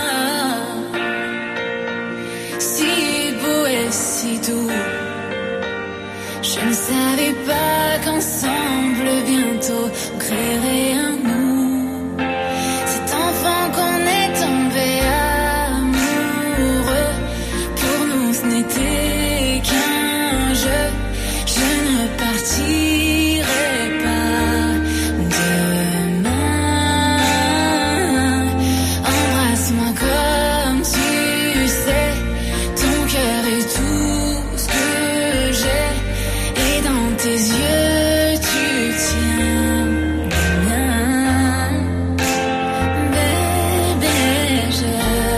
Si beau et si doux, je ne savais pas qu'ensemble bientôt on créerait un nous. Cet enfant qu'on est tombé amoureux, pour nous ce n'était qu'un jeu. Je ne partirai pas demain. Embrasse-moi comme tu sais, ton cœur est tout ce que j'ai, et dans tes yeux tu tiens les miens. Bébé, je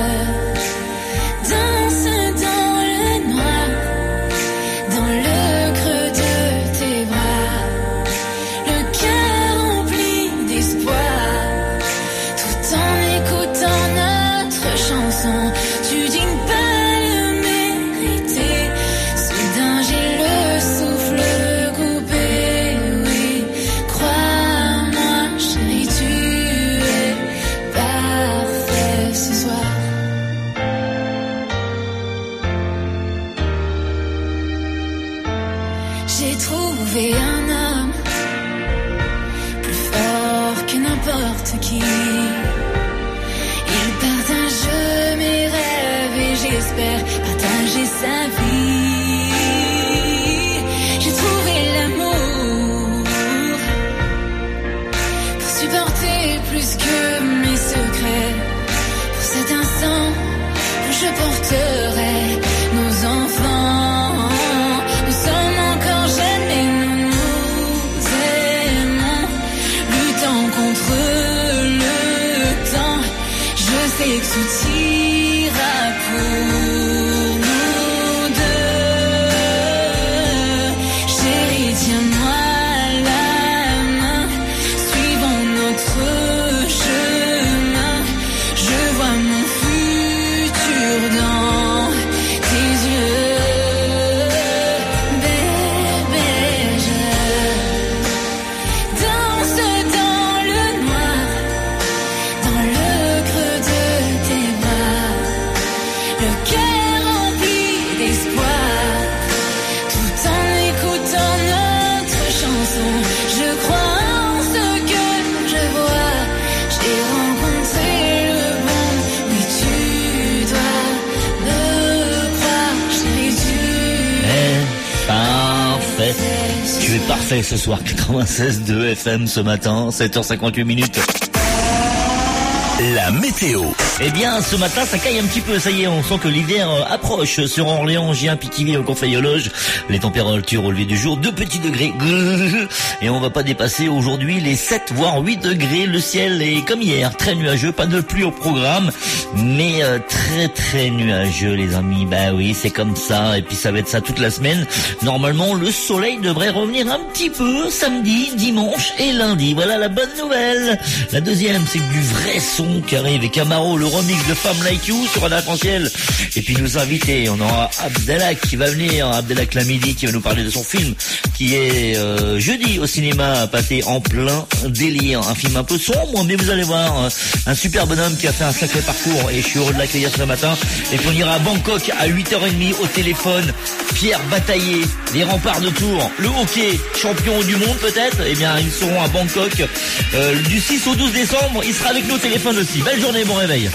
danse dans le noir, dans le creux de tes bras, le cœur rempli d'espoir, tout en écoutant notre chanson. Tu dignes pas le mériter, soudain j'ai le souffle coupé. Oui, crois-moi chérie, tu es parfait ce soir. J'ai trouvé un homme plus fort que n'importe qui. Il partage mes rêves et j'espère partager sa vie. J'ai trouvé l'amour pour supporter plus que mes secrets. Pour cet instant où je porterai nos enfants. Nous sommes encore jeunes et nous nous aimons, luttant contre le temps. Je sais que tout ira pour nous deux. Chérie, tiens-moi la main, suivons notre chemin. Je vois mon futur dans tes yeux. Bébé, je danse dans le noir, dans le creux de tes bras, le cœur rempli d'espoir, tout en écoutant notre chanson. Je crois en ce que je vois, j'ai rencontré le bon. Oui, tu dois le croire, chérie, tu Parfait. Tu es parfait ce soir. 96.2 FM ce matin, 7h58 minutes. La météo. Eh bien, ce matin, ça caille un petit peu. Ça y est, on sent que l'hiver approche. Sur Orléans, Gien, Pithiviers, au Conféologe, les températures au lever du jour, 2 petits degrés. Et on va pas dépasser aujourd'hui les 7 voire 8 degrés. Le ciel est comme hier, très nuageux, pas de pluie au programme, mais très très nuageux, les amis. Bah oui, c'est comme ça. Et puis ça va être ça toute la semaine. Normalement, le soleil devrait revenir un petit peu samedi, dimanche et lundi. Voilà la bonne nouvelle. La deuxième, c'est que du vrai son qui arrive, et Camaro, le remix de Femme Like You sur un arc-en-ciel. Et puis nous invités, on aura Abdelak qui va venir, Abdelak Lamidi qui va nous parler de son film qui est jeudi au cinéma, passé en plein délire. Un film un peu sombre, mais vous allez voir, un super bonhomme qui a fait un sacré parcours et je suis heureux de l'accueillir ce matin. Et puis on ira à Bangkok à 8h30 au téléphone. Pierre Bataillé, les remparts de Tours, le hockey, champion du monde peut-être. Eh bien ils seront à Bangkok du 6 au 12 décembre. Il sera avec nous au téléphone aussi. Belle journée, bon réveil.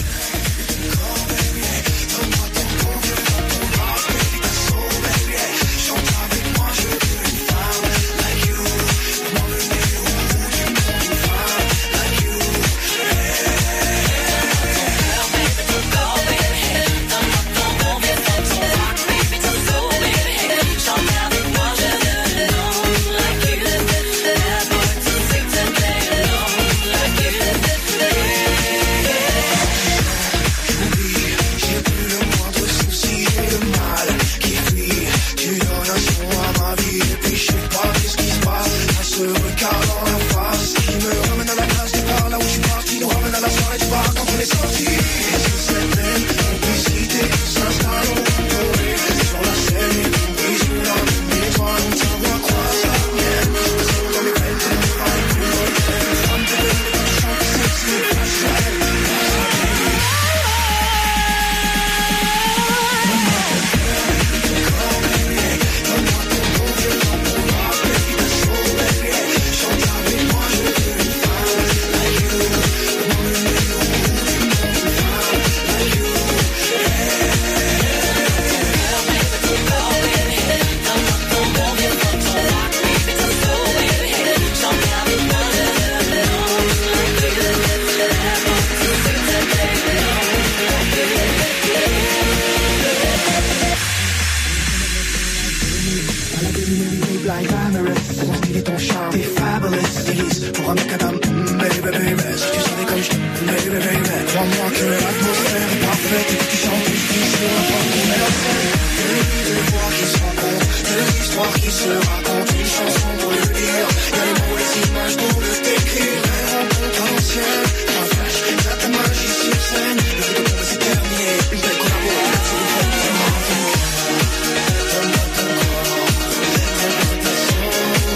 fêtes et puis tu chantes une fille sur un pont. Alors c'est deux voix qui se rencontrent, deux histoires qui se racontent, une chanson pour le dire, y'a les mots, les images pour le décrire. Une rencontre ancienne, un flash, y'a ta magie sur scène, le jeu de pompe c'est terminé, une belle collaboration, une fête vraiment infinie. Donne-moi ton corps, donne-moi ta soul,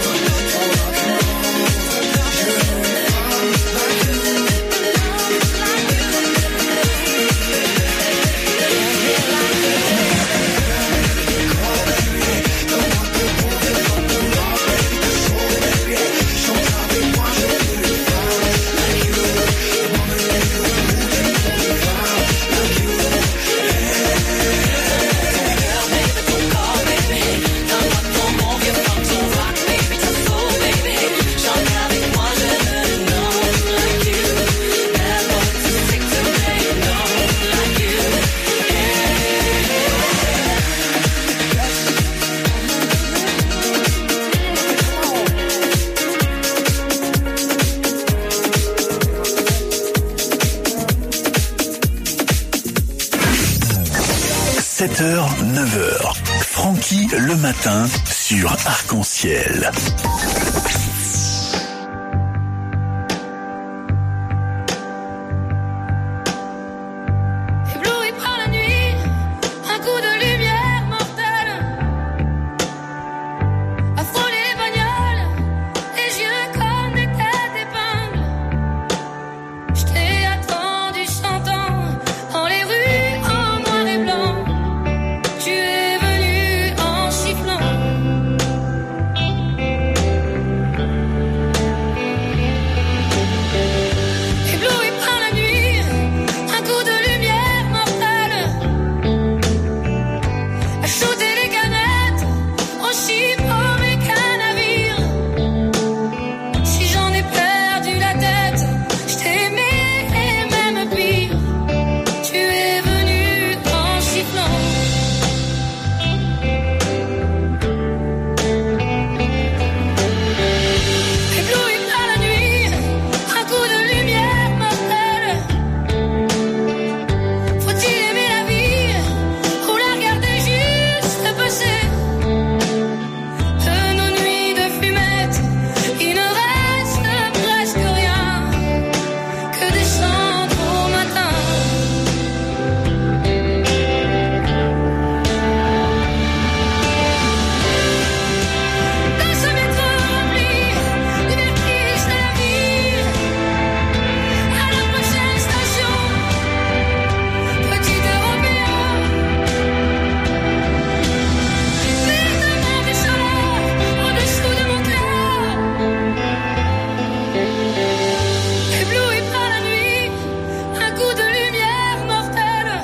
h 9h. Francky le matin sur Arc-en-Ciel. Ébloui par la nuit, un coup de lumière mortelle a frôlé les bagnoles, les yeux comme des têtes d'épingle. Je t'ai attendu 100 ans dans les rues en noir et blanc. Tu es venu en sifflant. Ébloui par la nuit, un coup de lumière mortelle a shooté les canettes, aussi pauvres qu'un navire. Si j'en ai perdu la tête, je t'ai aimé et même pire. Tu es venu en sifflant. Ébloui par la nuit, un coup de lumière mortelle. Faut-il aimer la vie ou la regarder juste passer? De nos nuits de fumette, il ne reste presque rien que des cendres au matin. Dans ce métro rempli du vertige de la vie, à la prochaine station, petit Européen. Vite monter solo au-dessous de mon cœur. Ébloui par la nuit, un coup de lumière mortelle.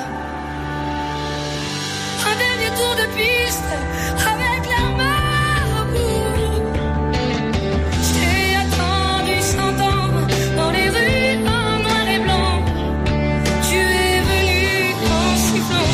Un dernier tour de piste avec l'armeur au bout. Je t'ai attendu 100 ans dans les rues en noir et blanc. Tu es venu en sifflant.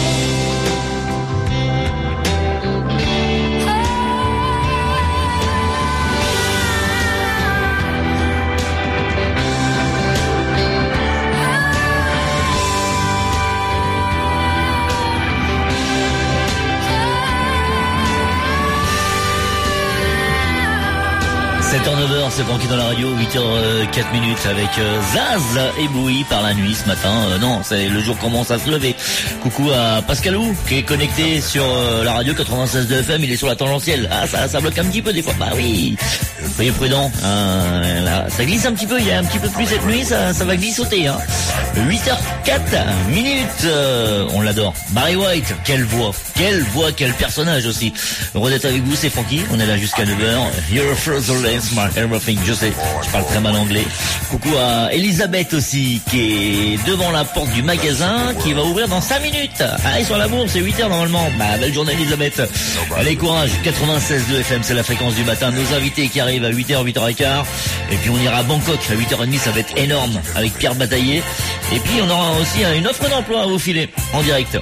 h 9h, c'est Francky dans la radio, 8h04 minutes avec Zaz, ébloui par la nuit ce matin. Non, c'est le jour commence à se lever. Coucou à Pascalou qui est connecté sur la radio 96 de FM, il est sur la tangentielle. Ah, ça bloque un petit peu des fois. Bah oui, soyez prudents. Là, ça glisse un petit peu, il y a un petit peu plus cette nuit, ça va glissoter. 8h04 minutes, on l'adore. Barry White, quelle voix, quel personnage aussi. Heureux d'être avec vous, c'est Francky, on est là jusqu'à 9h. You're further less my everything, je sais, je parle très mal anglais. Coucou à Elisabeth aussi, qui est devant la porte du magasin, qui va ouvrir dans 5 minutes. Allez sur la bourse, c'est 8h normalement. Bah, belle journée Elisabeth. Allez, courage, 96 de FM, c'est la fréquence du matin. Nos invités qui arrivent à 8h, 8h15. Et puis on ira à Bangkok, à 8h30, ça va être énorme, avec Pierre Bataillé. Et puis on aura aussi une offre d'emploi à vous filer, en direct.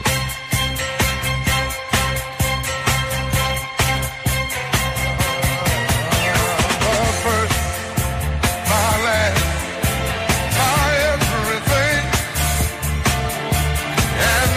And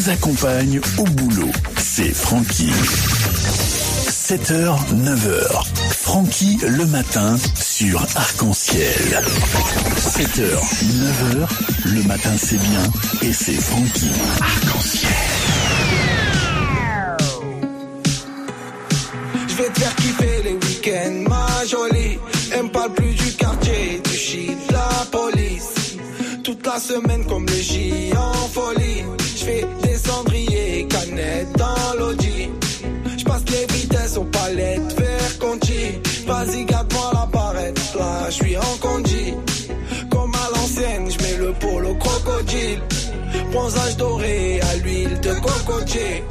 accompagne au boulot. C'est Francky. 7h, 9h. Francky le matin sur Arc-en-Ciel. 7h, 9h. Le matin c'est bien et c'est Francky. Arc-en-Ciel. Je vais te faire kiffer les week-ends, ma jolie. Elle me parle plus du quartier, du shit, de la police. Toute la semaine comme le J en folie. Je fais des cendriers, canettes dans l'audi. Je passe les vitesses aux palettes, vers Conti. Vas-y, garde-moi la barrette, là je suis en condi. Comme à l'ancienne, je mets le polo crocodile. Bronzage doré à l'huile de cocotier.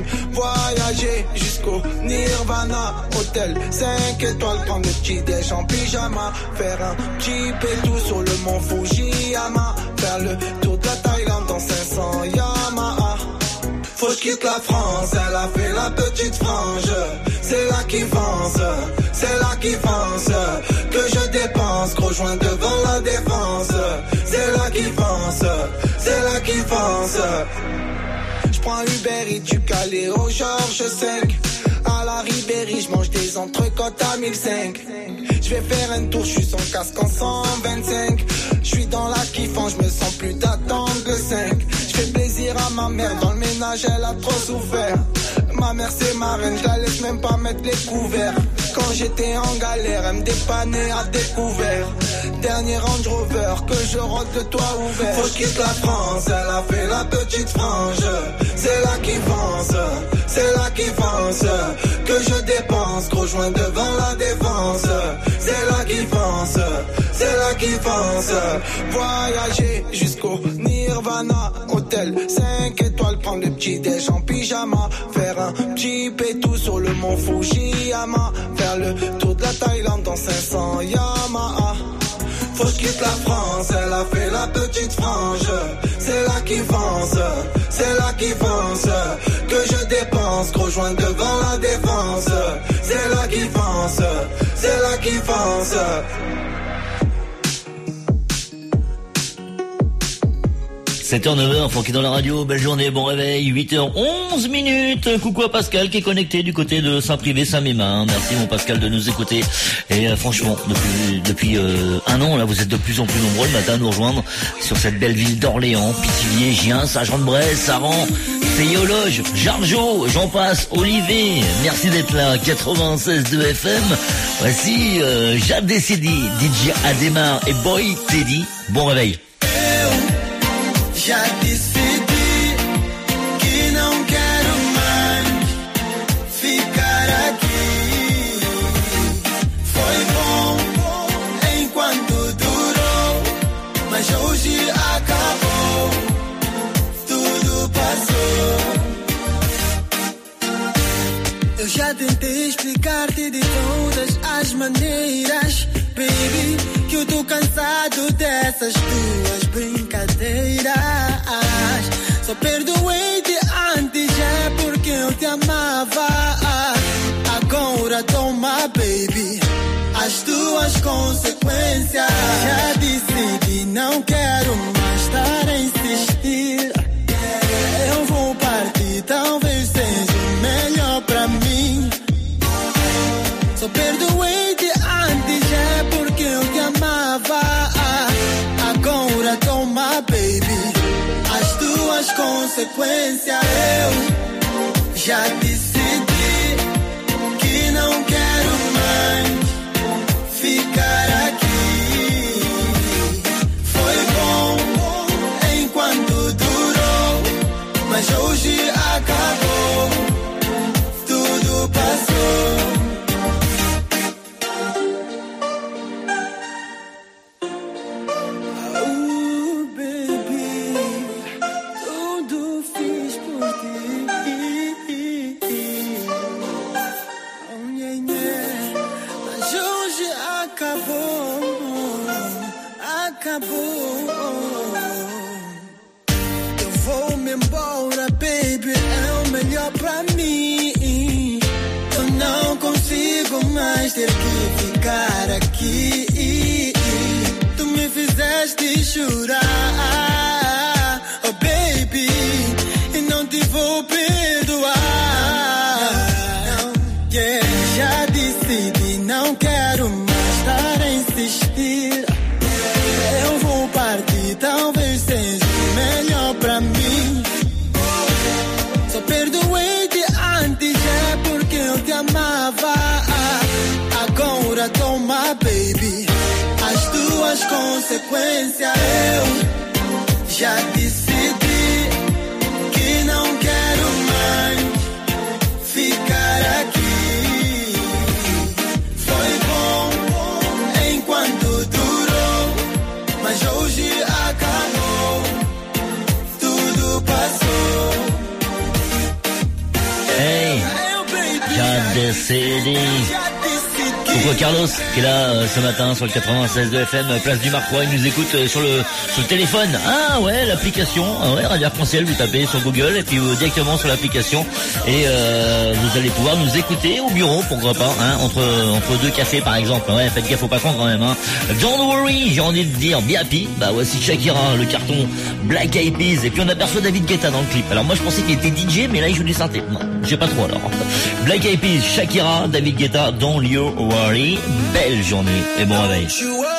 Voyager jusqu'au Nirvana. Hôtel 5 étoiles, prendre le petit déj en pyjama. Faire un petit pétou sur le mont Fujiyama. Faire le tour de la Thaïlande en 500 Yamaha. Faut que je quitte la France, elle a fait la petite frange. C'est là qui fonce, c'est là qui fonce. Que je dépense, gros joint devant la défense. C'est là qui fonce, c'est là qui fonce. J'prends Uber et du Calais au Georges 5. À la Ribéry, j'mange des entrecôtes à 1005. J'vais faire un tour, j'suis sans casque en 125. J'suis dans la kiffant, j'me sens plus d'attendre le 5. J'fais plaisir à ma mère, dans le ménage elle a trop souffert. Ma mère c'est ma reine, j'la laisse même pas mettre les couverts. Quand j'étais en galère, elle me dépannait à découvert. Dernier Range Rover, que je rentre le toit ouvert. Faut que je quitte la France, elle a fait la petite frange. C'est là qui fonce, c'est là qui fonce. Que je dépense, gros joint devant la défense. C'est là qui fonce, c'est là qui fonce. Voyager jusqu'au Nirvana. Hôtel 5 étoiles, prendre le petit déj en pyjama. Faire un petit pétou sur le mont Fujiyama. Faire le tour de la Thaïlande en 500 Yamaha. Faut que je quitte la France, elle a fait la petite frange. C'est là qui fonce, c'est là qui fonce. Que je dépense, gros joint devant la défense. C'est là qui fonce, c'est là qui fonce. « 7h, 9h, Francky dans la radio, belle journée, bon réveil, 8h11. Coucou à Pascal qui est connecté du côté de Saint-Privé, Saint-Mémin. Merci mon Pascal de nous écouter. Et franchement, depuis un an, là, vous êtes de plus en plus nombreux le matin à nous rejoindre sur cette belle ville d'Orléans, Pithiviers, Gien, Saint-Jean-de-Bresse, Saran, Féologe, Jargeau, j'en passe, Olivet. Merci d'être là, 96.2 FM. Voici Jade Décédé, DJ Ademar et Boy Teddy. Bon réveil. Já decidi que não quero mais ficar aqui. Foi bom enquanto durou, mas hoje acabou, tudo passou. Eu já tentei explicar-te de todas as maneiras, baby, que eu tô cansado dessas tuas brincadeiras. Só perdoei-te antes, é porque eu te amava. Agora toma, baby, as tuas consequências. Já decidi, não quero mais estar a insistir. Eu vou partir, talvez seja o melhor pra mim. Só perdoei-te antes, é porque eu te amava. Agora toma, baby, as tuas consequências. Eu já decidi que não quero mais ficar aqui. Foi bom enquanto durou, mas hoje acabou, tudo passou. Eu vou-me embora, baby, é o melhor pra mim. Eu não consigo mais ter que ficar aqui. Tu me fizeste chorar, oh baby, e não te Ah, baby, as tuas consequências eu já decidi que não quero mais ficar aqui. Foi bom enquanto durou, mas hoje acabou, tudo passou. Hey, já décédé. Pourquoi Carlos qui est là ce matin sur le 96 de FM, place du Marc Roy, il nous écoute sur le téléphone. Ah ouais, l'application, Radio Arc-en-Ciel, vous tapez sur Google et puis directement sur l'application et vous allez pouvoir nous écouter au bureau, pourquoi pas, hein, entre deux cafés par exemple. Ouais, faites gaffe au patron quand même, hein. Don't worry, j'ai envie de dire Be Happy. Bah voici Shakira, le carton Black Eyed Peas et puis on aperçoit David Guetta dans le clip. Alors moi je pensais qu'il était DJ mais là il joue du synthé. Non, j'ai pas trop alors. Black Eyed Peas, Shakira, David Guetta, Don't You Worry. Belle journée et bon réveil.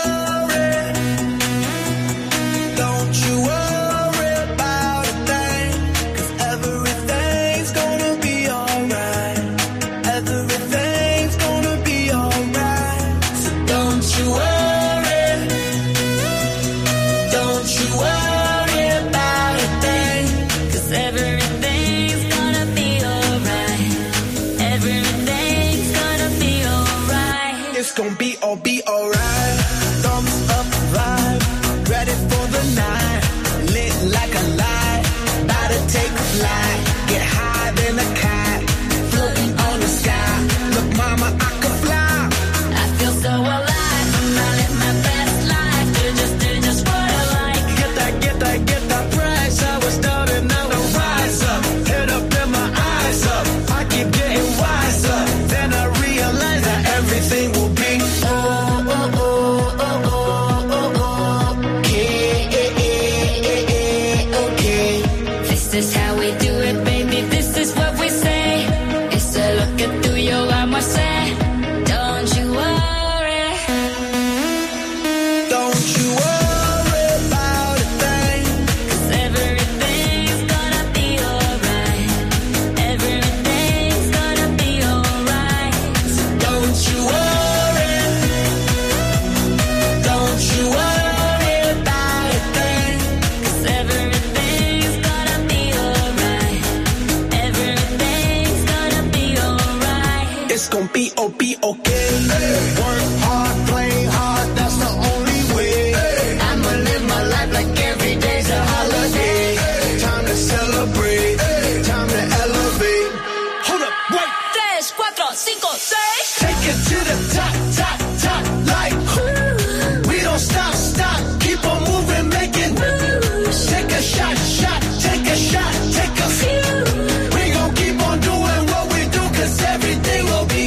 Be alright. Thumbs up vibe, ready for the night. Lit like a light, about to take a flight. Get higher than a kite, floating on the sky. Look, mama, I can fly. I feel so alive. I live my best life. Do just what I like. Get that price. I was down and now I rise up. Head up and my eyes up. I keep getting wiser. Then I realize that everything will be This is how we do it, baby. This is what we say. It's a look at through your eyes, I say. Don't you worry. Don't you worry about a thing. 'Cause everything's gonna be alright. Everything's gonna be alright. So don't you worry. Don't you worry about a thing. 'Cause everything's gonna be alright. Everything's gonna be alright. It's gonna be okay. Work hard, play hard, that's the only way. I'ma live my life like every day's a holiday. Time to celebrate, time to elevate. Hold up, wait. 3, 4, 5, 6. Take it to the top, top, top, like we don't stop, stop, keep on moving, make it moves. Take a shot, shot, take a shot, take a few. We gon' keep on doing what we do, 'cause everything will be.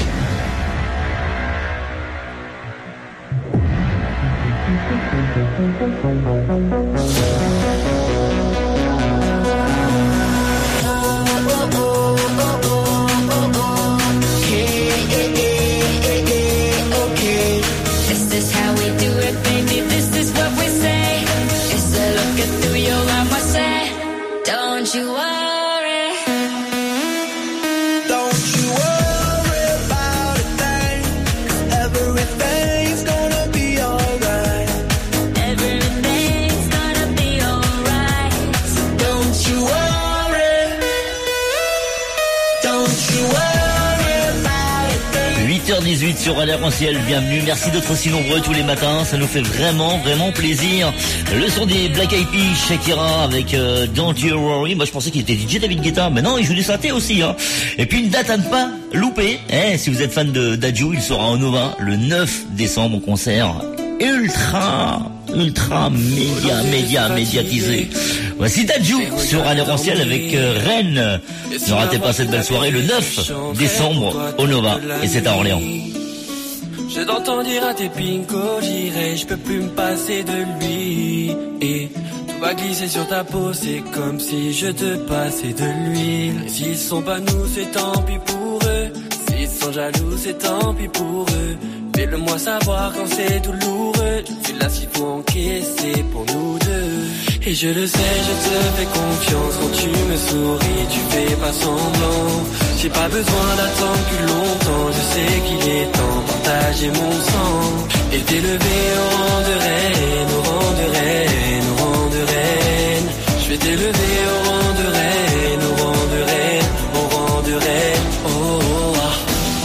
This is how we do it, baby. This is what we say. It's a look at through your eyes, I say. Don't you worry. Don't you worry about a thing, 'cause everything's gonna be alright. Everything's gonna be alright. So don't you worry. Don't you worry about a thing. 8h18 sur Radio Arc-en-Ciel, bienvenue, merci d'être aussi nombreux tous les matins, ça nous fait vraiment plaisir. Le son des Black Eyed Peas, Shakira avec Don't You Worry. Moi je pensais qu'il était DJ David Guetta, mais non, il joue du synthé aussi, hein. Et puis une date à ne pas louper, si vous êtes fan de d'Adju, il sera au Nova le 9 décembre au concert ultra médiatisé. Voici Dadju sur Radio Arc-en-Ciel avec Rennes. Ne ratez pas cette belle soirée le 9 décembre au Nova et c'est à Orléans. Je t'entends dire à tes pincos, j'irai, je peux plus me passer de lui. Et tout va glisser sur ta peau, c'est comme si je te passais de l'huile. Et s'ils sont pas nous, c'est tant pis pour eux. S'ils sont jaloux, c'est tant pis pour eux. Fais-le-moi savoir quand c'est douloureux. Je suis là s'il faut encaisser pour nous deux. Et je le sais, je te fais confiance. Quand tu me souris, tu fais pas semblant. J'ai pas besoin d'attendre plus longtemps, je sais qu'il est temps de partager mon sang et t'élever au rang de reine, au rang de reine, au rang de reine. Je vais t'élever au rang de reine, au rang de reine, au rang de reine. Oh, oh, ah.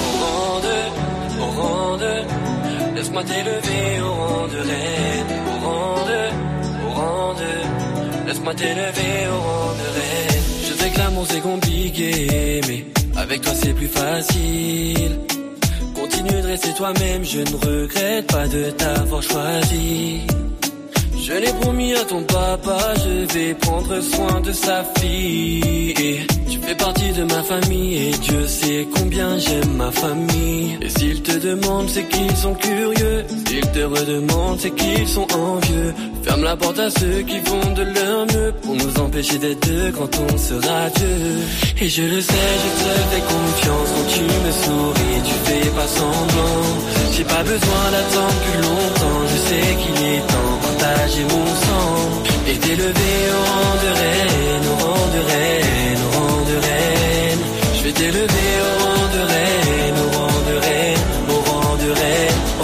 Au rang de, laisse-moi t'élever au rang de reine, au rang de, laisse-moi t'élever au rang de reine. Je sais que l'amour c'est compliqué, mais avec toi c'est plus facile. Continue de rester toi-même, je ne regrette pas de t'avoir choisi. Je l'ai promis à ton papa, je vais prendre soin de sa fille. Et tu fais partie de ma famille et Dieu sait combien j'aime ma famille. Et s'ils te demandent, c'est qu'ils sont curieux. S'ils te redemandent, c'est qu'ils sont envieux. Ferme la porte à ceux qui font de leur mieux pour nous empêcher d'être deux quand on sera Dieu. Et je le sais, je te fais confiance quand tu me souris, tu fais pas semblant. J'ai pas besoin d'attendre plus longtemps, je sais qu'il est temps de partager mon sang et t'élever au rang de reine, au rang de reine, au rang de reine. Je vais t'élever au rang de reine, au rang de reine, au rang de reine. Oh,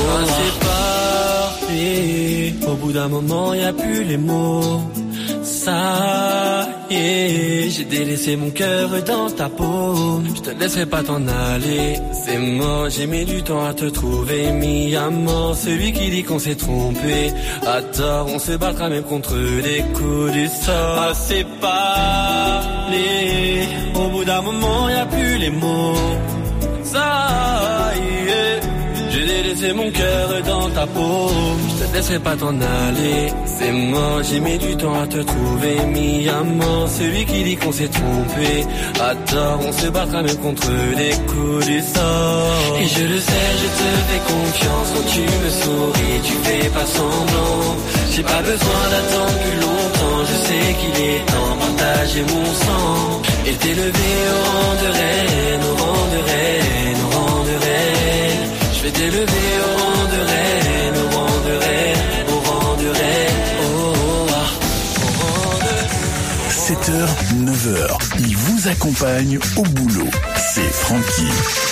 c'est parti. Au bout d'un moment, y a plus les mots. Ça y est, j'ai délaissé mon cœur dans ta peau. Je te laisserai pas t'en aller, c'est mort. J'ai mis du temps à te trouver, mis à mort celui qui dit qu'on s'est trompé. À tort, on se battra même contre les coups du sort. Ah, c'est parlé. Au bout d'un moment, y a plus les mots. Ça y est, j'ai délaissé mon cœur dans ta peau. Je te laisserai pas t'en aller, c'est mort. J'ai mis du temps à te trouver, mis à mort celui qui dit qu'on s'est trompé. À tort, on se battra même contre les coups du sort. Et je le sais, je te fais confiance quand tu me souris, tu fais pas semblant. J'ai pas besoin d'attendre plus longtemps, je sais qu'il est temps de partager mon sang et t'élever au rang de reine, au rang de reine, au rang de reine. Je vais t'élever au rang de reine, au rang de reine, au rang de reine. Oh, oh, ah. Au rang de... 7h, 9h, il vous accompagne au boulot. C'est Francky.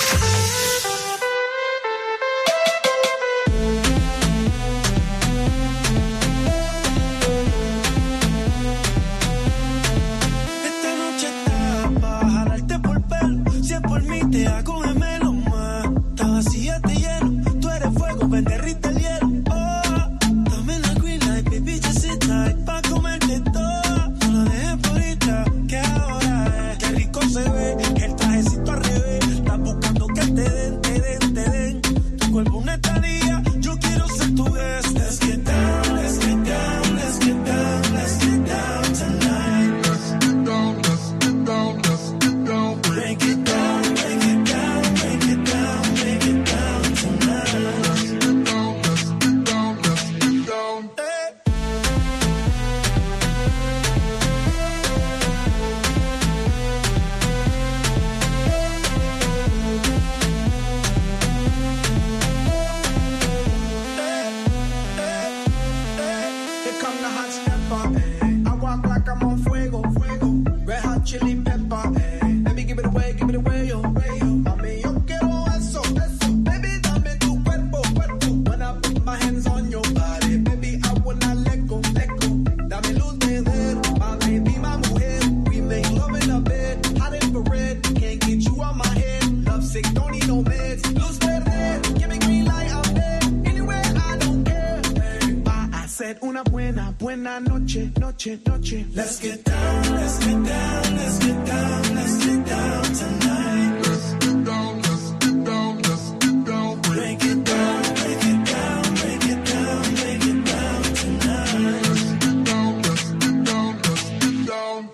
Let's get down, let's get down, let's get down, let's get down tonight. Let's get down, let's get down, let's get down. Break it down, break it down, break it down, break it down tonight. Let's get down, let's get down, let's get down.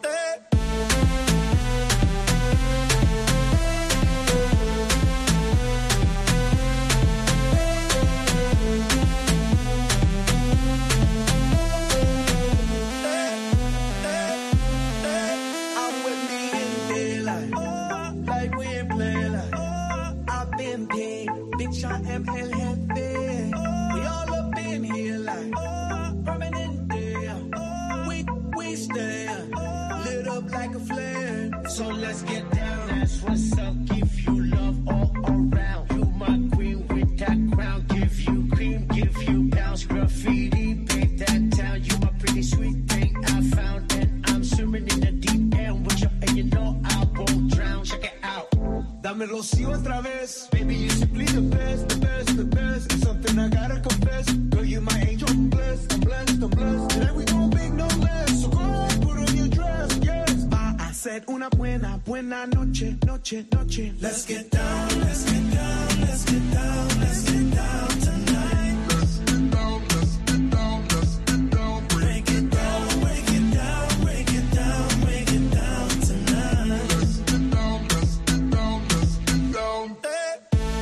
So let's get down. That's what's up. Give you love all around. You my queen with that crown. Give you cream, give you bounce. Graffiti, paint that town. You my pretty sweet thing I found. And I'm swimming in the deep end with you. And you know I won't drown. Check it out. Dámelo sí otra vez. Baby, you simply the best, the best, the best. It's something I gotta confess. Girl, you my angel. I'm blessed, I'm blessed, I'm blessed. Tonight we gon' make no less. So go on, put on your dress, yes. I said una buena, buena noche, noche, noche. Let's get down, let's get down, let's get down, let's get down tonight. Let's get down, let's get down, let's get down. Break it down, break it down, break it down, break it down tonight. Let's get down, let's get down, let's get down. Hey.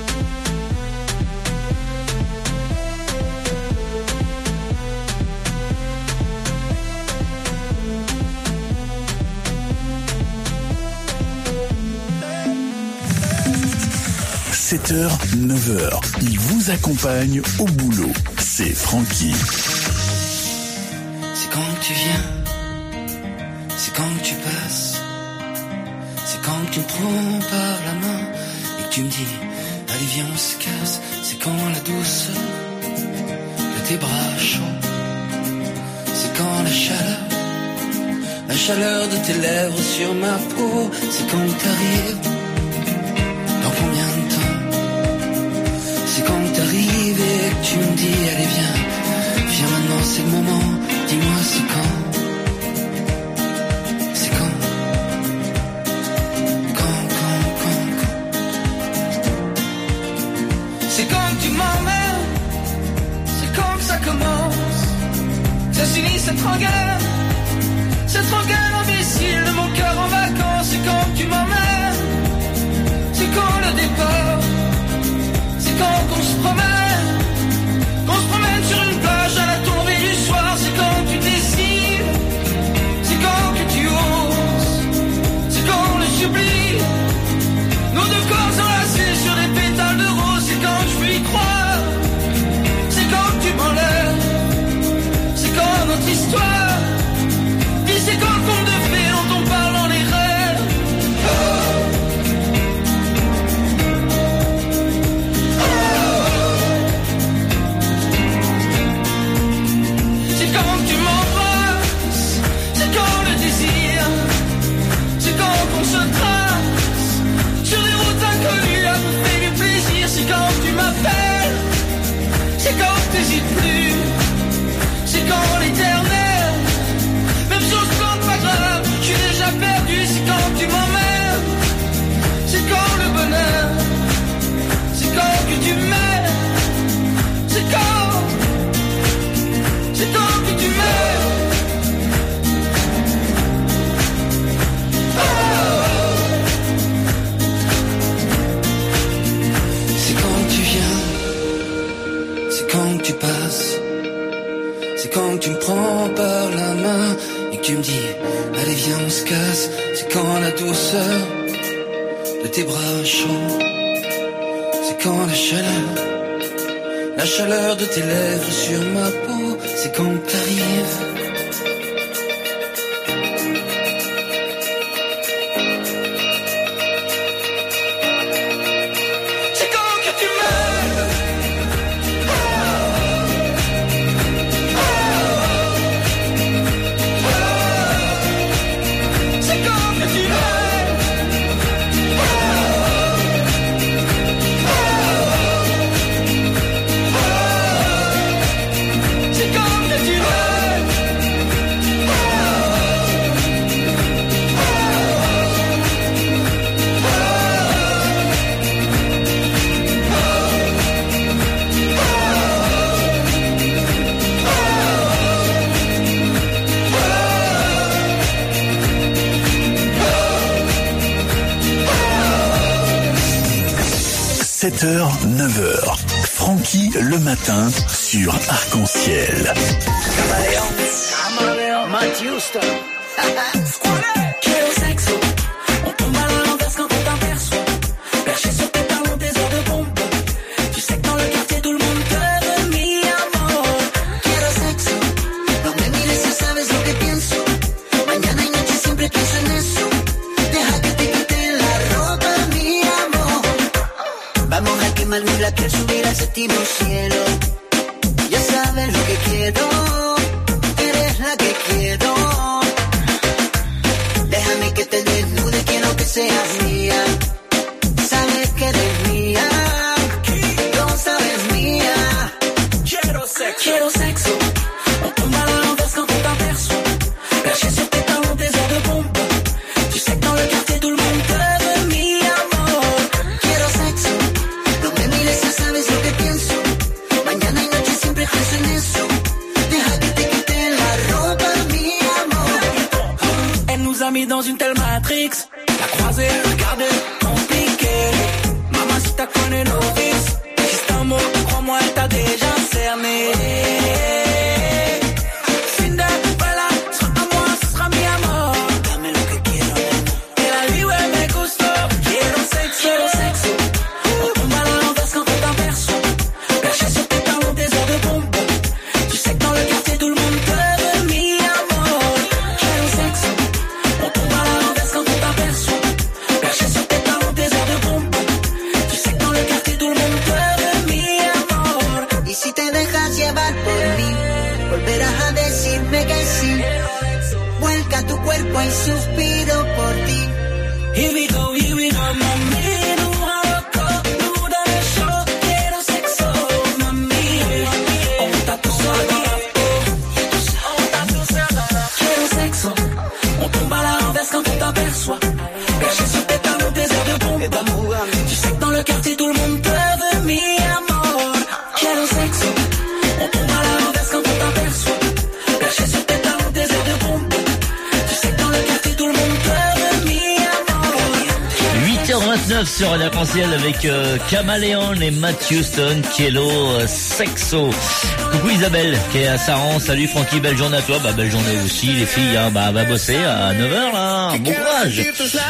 7h, 9h, il vous accompagne au boulot. C'est Francky. C'est quand tu viens, c'est quand tu passes, c'est quand tu me prends par la main et que tu me dis, allez viens on se casse. C'est quand la douceur de tes bras chauds, c'est quand la chaleur de tes lèvres sur ma peau, c'est quand t'arrives, dans combien de temps? C'est quand t'arrives et que tu me dis allez viens maintenant c'est le moment, dis-moi c'est quand? C'est quand? C'est quand tu m'emmènes, c'est quand que ça commence, ça finit cette rengaine imbécile de mon cœur en vacances. C'est quand tu m'emmènes, c'est quand le départ, c'est quand qu'on se promène sur une plage à la tombée du soir. C'est quand tu décides, c'est quand que tu oses, c'est quand le sublime, nos deux corps enlacés sur des pétales de rose. C'est quand je peux y croire, c'est quand tu m'enlèves, c'est quand notre histoire, puis c'est quand le conte de fées dont on parle dans les rêves. C'est quand tu m'embrasses, c'est quand le désir, c'est quand qu'on se trace sur des routes inconnues à bouffer du plaisir. C'est quand tu m'appelles, c'est quand t'hésites plus, c'est quand l'éternel, même chose plante pas grave, je suis déjà perdu. C'est quand tu m'emmènes, c'est quand le bonheur, c'est quand que tu m'aimes, c'est quand que tu m'aimes. C'est quand tu viens, c'est quand tu passes, c'est quand tu me prends par la main et que tu me dis allez viens on se casse. C'est quand la douceur de tes bras chauds, c'est quand la chaleur de tes lèvres sur ma peau. C'est quand t'arrives, c'est quand que tu m'aimes. C'est quand que tu m'aimes. C'est quand que tu m'aimes. « 7h, 9h, Francky le matin sur Arc-en-Ciel. Matt Houston. Quiero sexo. On tombe à l'inverse quand on t'aperçoit. Perché sur tes talons, des heures de bombe. Tu sais que dans le quartier, tout le monde te veut mi amor. Quiero sexo. No me mires si sabes lo que pienso. Mañana y noche siempre pienso en eso. Deja que te quite mí la piel subir al séptimo cielo. Ya sabes lo que quiero, eres la que quiero. Déjame que te desnude, quiero que seas mía. Sabes que eres mía, lo sabes mía. Quiero sexo, on tombe à l'inverse quand on t'aperçoit. Perché sur tes talons, des heures de pompe. Tu sais que dans le quartier tout le monde te veut, mi amor. Quiero sexo, no me mires, ya sabes lo que pienso. Mañana y noche siempre pienso en eso. Deja que te quite la ropa, mi amor. Elle nous a mis dans une telle matrix. La croisée, regardez, compliqué. Mamacita connaît nos vices. Juste un mot, crois-moi, elle t'a déjà cerné. Cinderella, sera à moi, ce sera mi amor. Dame lo que quiero, nena. Et la vie, ouais, me gusto. Quiero sexo. On tombe à l'inverse quand on t'aperçoit. Perché sur tes talons, des heures de pompe. Tu sais que dans le quartier tout le monde te veut, mi amor. Quiero sexo. On tombe à l'inverse quand on t'aperçoit. Perché sur tes talons, des heures de pompe. Tu sais que dans le quartier tout le monde te veut, mi amor. Y si te dejas llevar por mí, volverás a decirme que sí. Vuelca tu cuerpo y suspiro por ti. Here we go, mami. Nous encore, nous dans le show. Quiero sexo, mami. On t'a tous à Quiero sexo. On tombe à l'inverse quand on t'aperçoit. Perché sur tes talons, des heures de pompe. Tu sais que dans le quartier tout le monde te veut, mi amor. Quiero sexo. On tombe à l'inverse quand on t'aperçoit. Perché sur tes talons, des heures de pompe. Tu sais que dans le quartier tout le monde te veut, mi amor. 8h29 sur Radio Arc-en-Ciel avec Caméléon et Matthew Stone, Kielo, Sexo. Coucou Isabelle qui est à Saran. Salut Francky, belle journée à toi. Bah belle journée aussi les filles, hein. Bah va bosser à 9h là. Bon courage.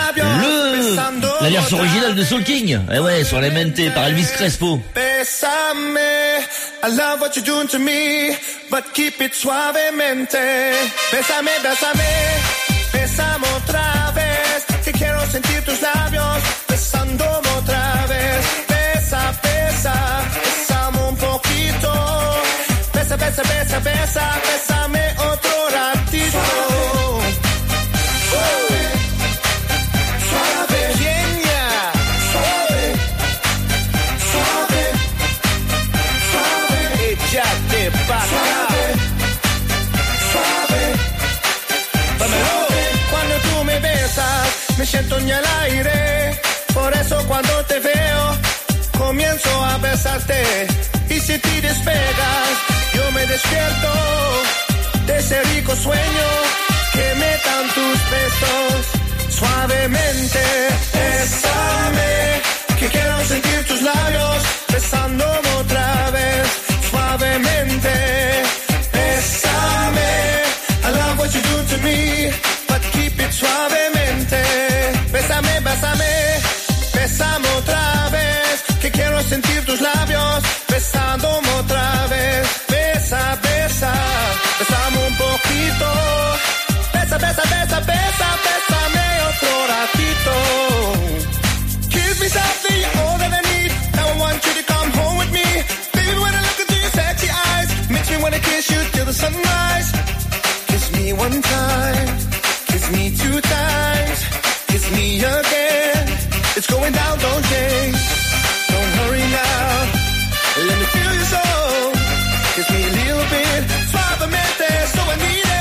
La version originale de Soul King. Eh ouais, sur les Mente par Elvis Crespo. Bésame, I love what you're doing to me, but keep it suavemente. Bésame, bésame otra vez, que quiero sentir tus labios besándome otra vez. Bésame un poquito. Bésame otro ratito. Suave, genia. Suave, échate para acá. Suave. Cuando tú me besas, me siento en el aire. Por eso cuando te veo, comienzo a besarte. Y si te despegas, yo me despierto de ese rico sueño que me dan tus besos. Suavemente, bésame, que quiero sentir tus labios besándome otra vez. Suavemente, bésame, I love what you do to me, but keep it suavemente. Bésame, bésame otra vez, que quiero sentir tus labios besándome otra vez. Bésame un poquito. Bésame otro ratito. Kiss me softly, you're all that I need. Now I want you to come home with me. Baby, when I look into your sexy eyes, makes me wanna kiss you till the sunrise. Kiss me one time, kiss me two times, kiss me again. It's going down, don't change. Don't hurry now. Let me feel your soul. Kiss me a little bit, suavemente, so I need it.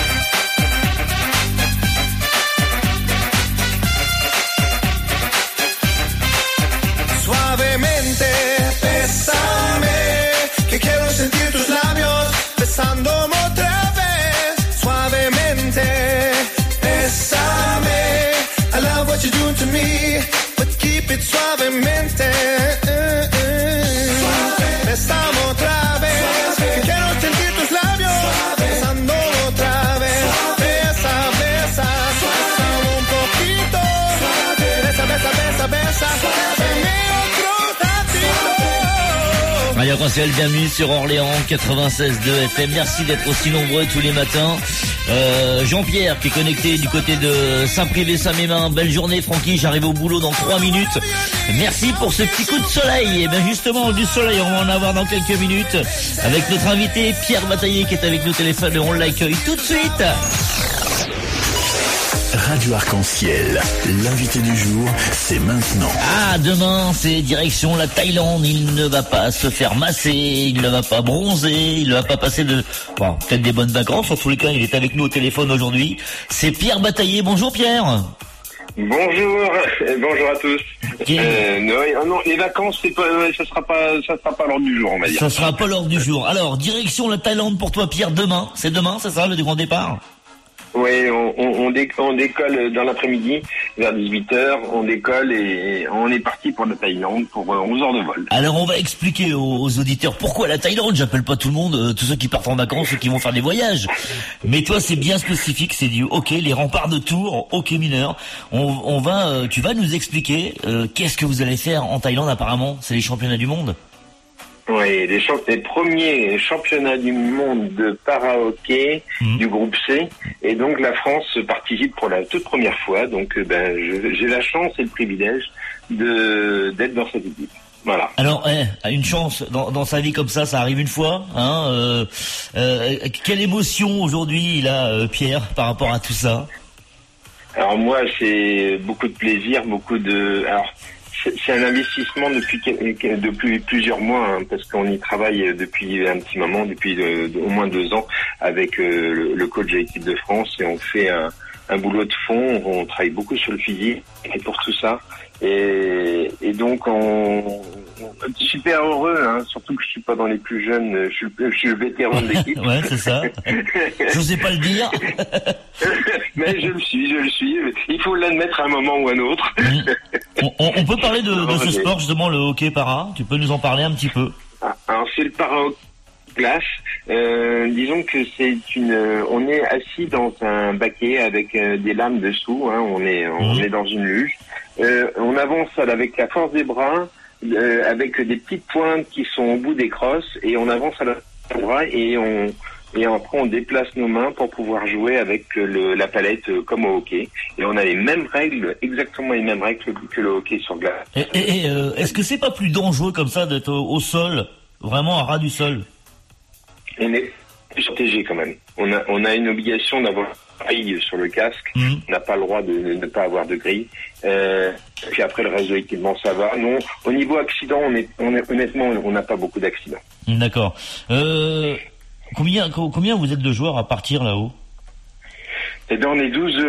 Suavemente, bésame, que quiero sentir tus labios besándome otra vez. Suavemente, bésame, I love what you're doing to me, but keep it suavemente. Bésame otra vez, que quiero sentir tus labios besándome otra vez. Besa, bésame un poquito. Besa. Radio Arc-en-Ciel, bienvenue sur Orléans 96.2 FM. Merci d'être aussi nombreux tous les matins. Jean-Pierre qui est connecté du côté de Saint-Privé-Saint-Mémin. Belle journée Francky, j'arrive au boulot dans 3 minutes. Merci pour ce petit coup de soleil. Et bien justement, du soleil, on va en avoir dans quelques minutes avec notre invité Pierre Bataillé qui est avec nous au téléphone et on l'accueille tout de suite. Radio Arc-en-Ciel, l'invité du jour, c'est maintenant. Ah, demain, c'est direction la Thaïlande. Il ne va pas se faire masser, il ne va pas bronzer, il ne va pas passer peut-être des bonnes vacances. En tous les cas, il est avec nous au téléphone aujourd'hui. C'est Pierre Bataillé. Bonjour Pierre. Bonjour à tous. Non, les vacances, ça sera pas l'ordre du jour, on va dire. Ça sera pas l'ordre du jour. Alors, direction la Thaïlande pour toi Pierre, demain. C'est demain, c'est ça, le grand départ? Oui, on décolle dans l'après-midi, vers 18h, on décolle et on est parti pour la Thaïlande pour 11 heures de vol. Alors on va expliquer aux auditeurs pourquoi la Thaïlande. J'appelle pas tout le monde, tous ceux qui partent en vacances, ceux qui vont faire des voyages. Mais toi c'est bien spécifique, c'est du hockey, les remparts de Tours, hockey mineur. Tu vas nous expliquer qu'est-ce que vous allez faire en Thaïlande apparemment. C'est les championnats du monde. Oui, les premiers championnats du monde de para-hockey du groupe C. Et donc la France participe pour la toute première fois. Donc j'ai la chance et le privilège d'être dans cette équipe. Voilà. Alors, une chance dans sa vie comme ça arrive une fois. Quelle émotion aujourd'hui il a, Pierre, par rapport à tout ça? Alors moi, c'est beaucoup de plaisir, c'est un investissement depuis plusieurs mois, parce qu'on y travaille depuis un petit moment, depuis au moins 2 ans, avec le coach de l'équipe de France, et on fait un boulot de fond, on travaille beaucoup sur le physique, et pour tout ça, et donc on super heureux, surtout que je suis pas dans les plus jeunes, je suis le vétéran de l'équipe. Ouais, c'est ça. J'osais pas le dire. Mais je le suis. Il faut l'admettre à un moment ou à un autre. On peut parler de ce sport, justement, le hockey para. Tu peux nous en parler un petit peu? Alors c'est le para-hockey glace. Disons que on est assis dans un baquet avec des lames dessous. On est dans une luge. On avance avec la force des bras, avec des petites pointes qui sont au bout des crosses, et on avance à la bras et après on déplace nos mains pour pouvoir jouer avec la palette comme au hockey. Et on a les mêmes règles, exactement les mêmes règles que le hockey sur glace. Et est-ce que c'est pas plus dangereux comme ça d'être au sol, vraiment à ras du sol? On est protégé quand même. On a une obligation d'avoir grille sur le casque. On n'a pas le droit de ne pas avoir de grille. Puis après le reste de l'équipement ça va. Non, au niveau accident, honnêtement on n'a pas beaucoup d'accidents. D'accord. Combien vous êtes de joueurs à partir là-haut? Eh bien on est 12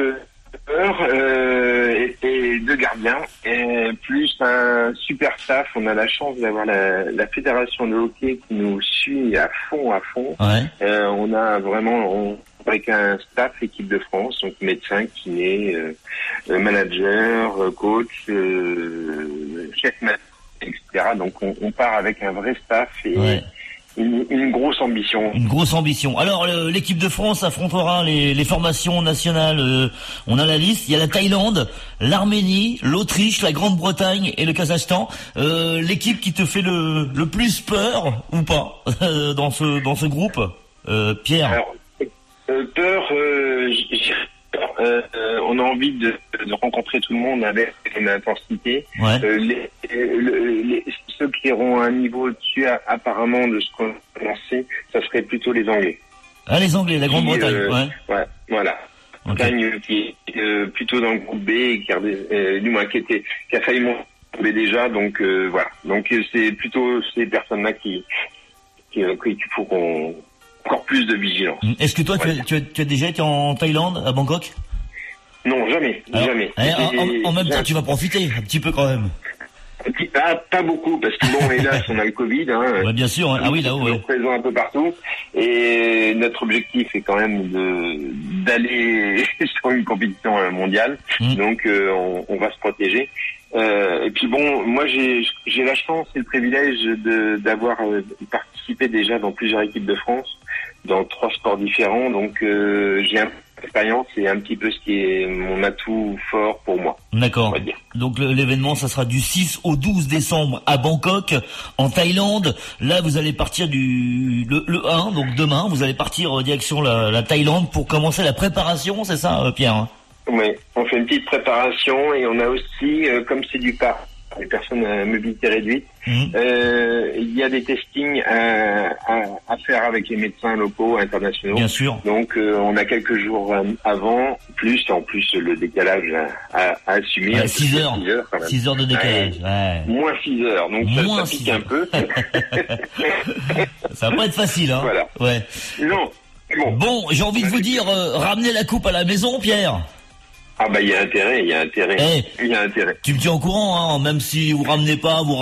et 2 gardiens, et plus un super staff. On a la chance d'avoir la fédération de hockey qui nous suit à fond. Ouais. On a vraiment avec un staff équipe de France, donc médecin, kiné, manager, coach, chef maître, etc. Donc on part avec un vrai staff et une grosse ambition. Une grosse ambition. Alors l'équipe de France affrontera les formations nationales. On a la liste. Il y a la Thaïlande, l'Arménie, l'Autriche, la Grande-Bretagne et le Kazakhstan. L'équipe qui te fait le plus peur ou pas dans ce groupe, Pierre? Alors, peur, on a envie de rencontrer tout le monde avec une intensité. Ouais. Ceux qui auront un niveau au-dessus, apparemment, de ce qu'on a lancé, ça serait plutôt les Anglais. Ah, les Anglais, la Grande-Bretagne, ouais, voilà. Bretagne qui est plutôt dans le groupe B, et qui a failli monter déjà, donc voilà. Donc c'est plutôt ces personnes-là qu'il faut qu'on encore plus de vigilance. Est-ce que toi, tu as déjà été en Thaïlande, à Bangkok? Non, jamais. Jamais. En même temps, tu vas profiter un petit peu quand même. Pas beaucoup, parce que bon, hélas, on a le Covid. Ouais, bien sûr. Ah oui, là-haut. On est présent un peu partout. Et notre objectif est quand même d'aller sur une compétition mondiale. Donc, on va se protéger. Et puis bon, moi j'ai la chance et le privilège d'avoir participé déjà dans plusieurs équipes de France, dans 3 sports différents. Donc j'ai un l'expérience, c'est un petit peu ce qui est mon atout fort pour moi. D'accord. On va dire. Donc l'événement, ça sera du 6 au 12 décembre à Bangkok, en Thaïlande. Là, vous allez partir le 1, donc demain, vous allez partir direction la Thaïlande pour commencer la préparation, c'est ça, Pierre? Oui, on fait une petite préparation et on a aussi, comme c'est du parc, les personnes à mobilité réduite, il y a des testings à faire avec les médecins locaux, internationaux. Bien sûr. Donc on a quelques jours avant, en plus le décalage à assumer. 6 heures. 6 heures de décalage. Ouais. Moins 6 heures, donc ça pique un peu. Ça va pas être facile, hein. Voilà. Ouais. Non. Bon, j'ai envie de vous dire, ramenez la coupe à la maison, Pierre. Ah bah il y a intérêt. Il y a intérêt. Tu me tiens au courant, hein, même si vous ramenez,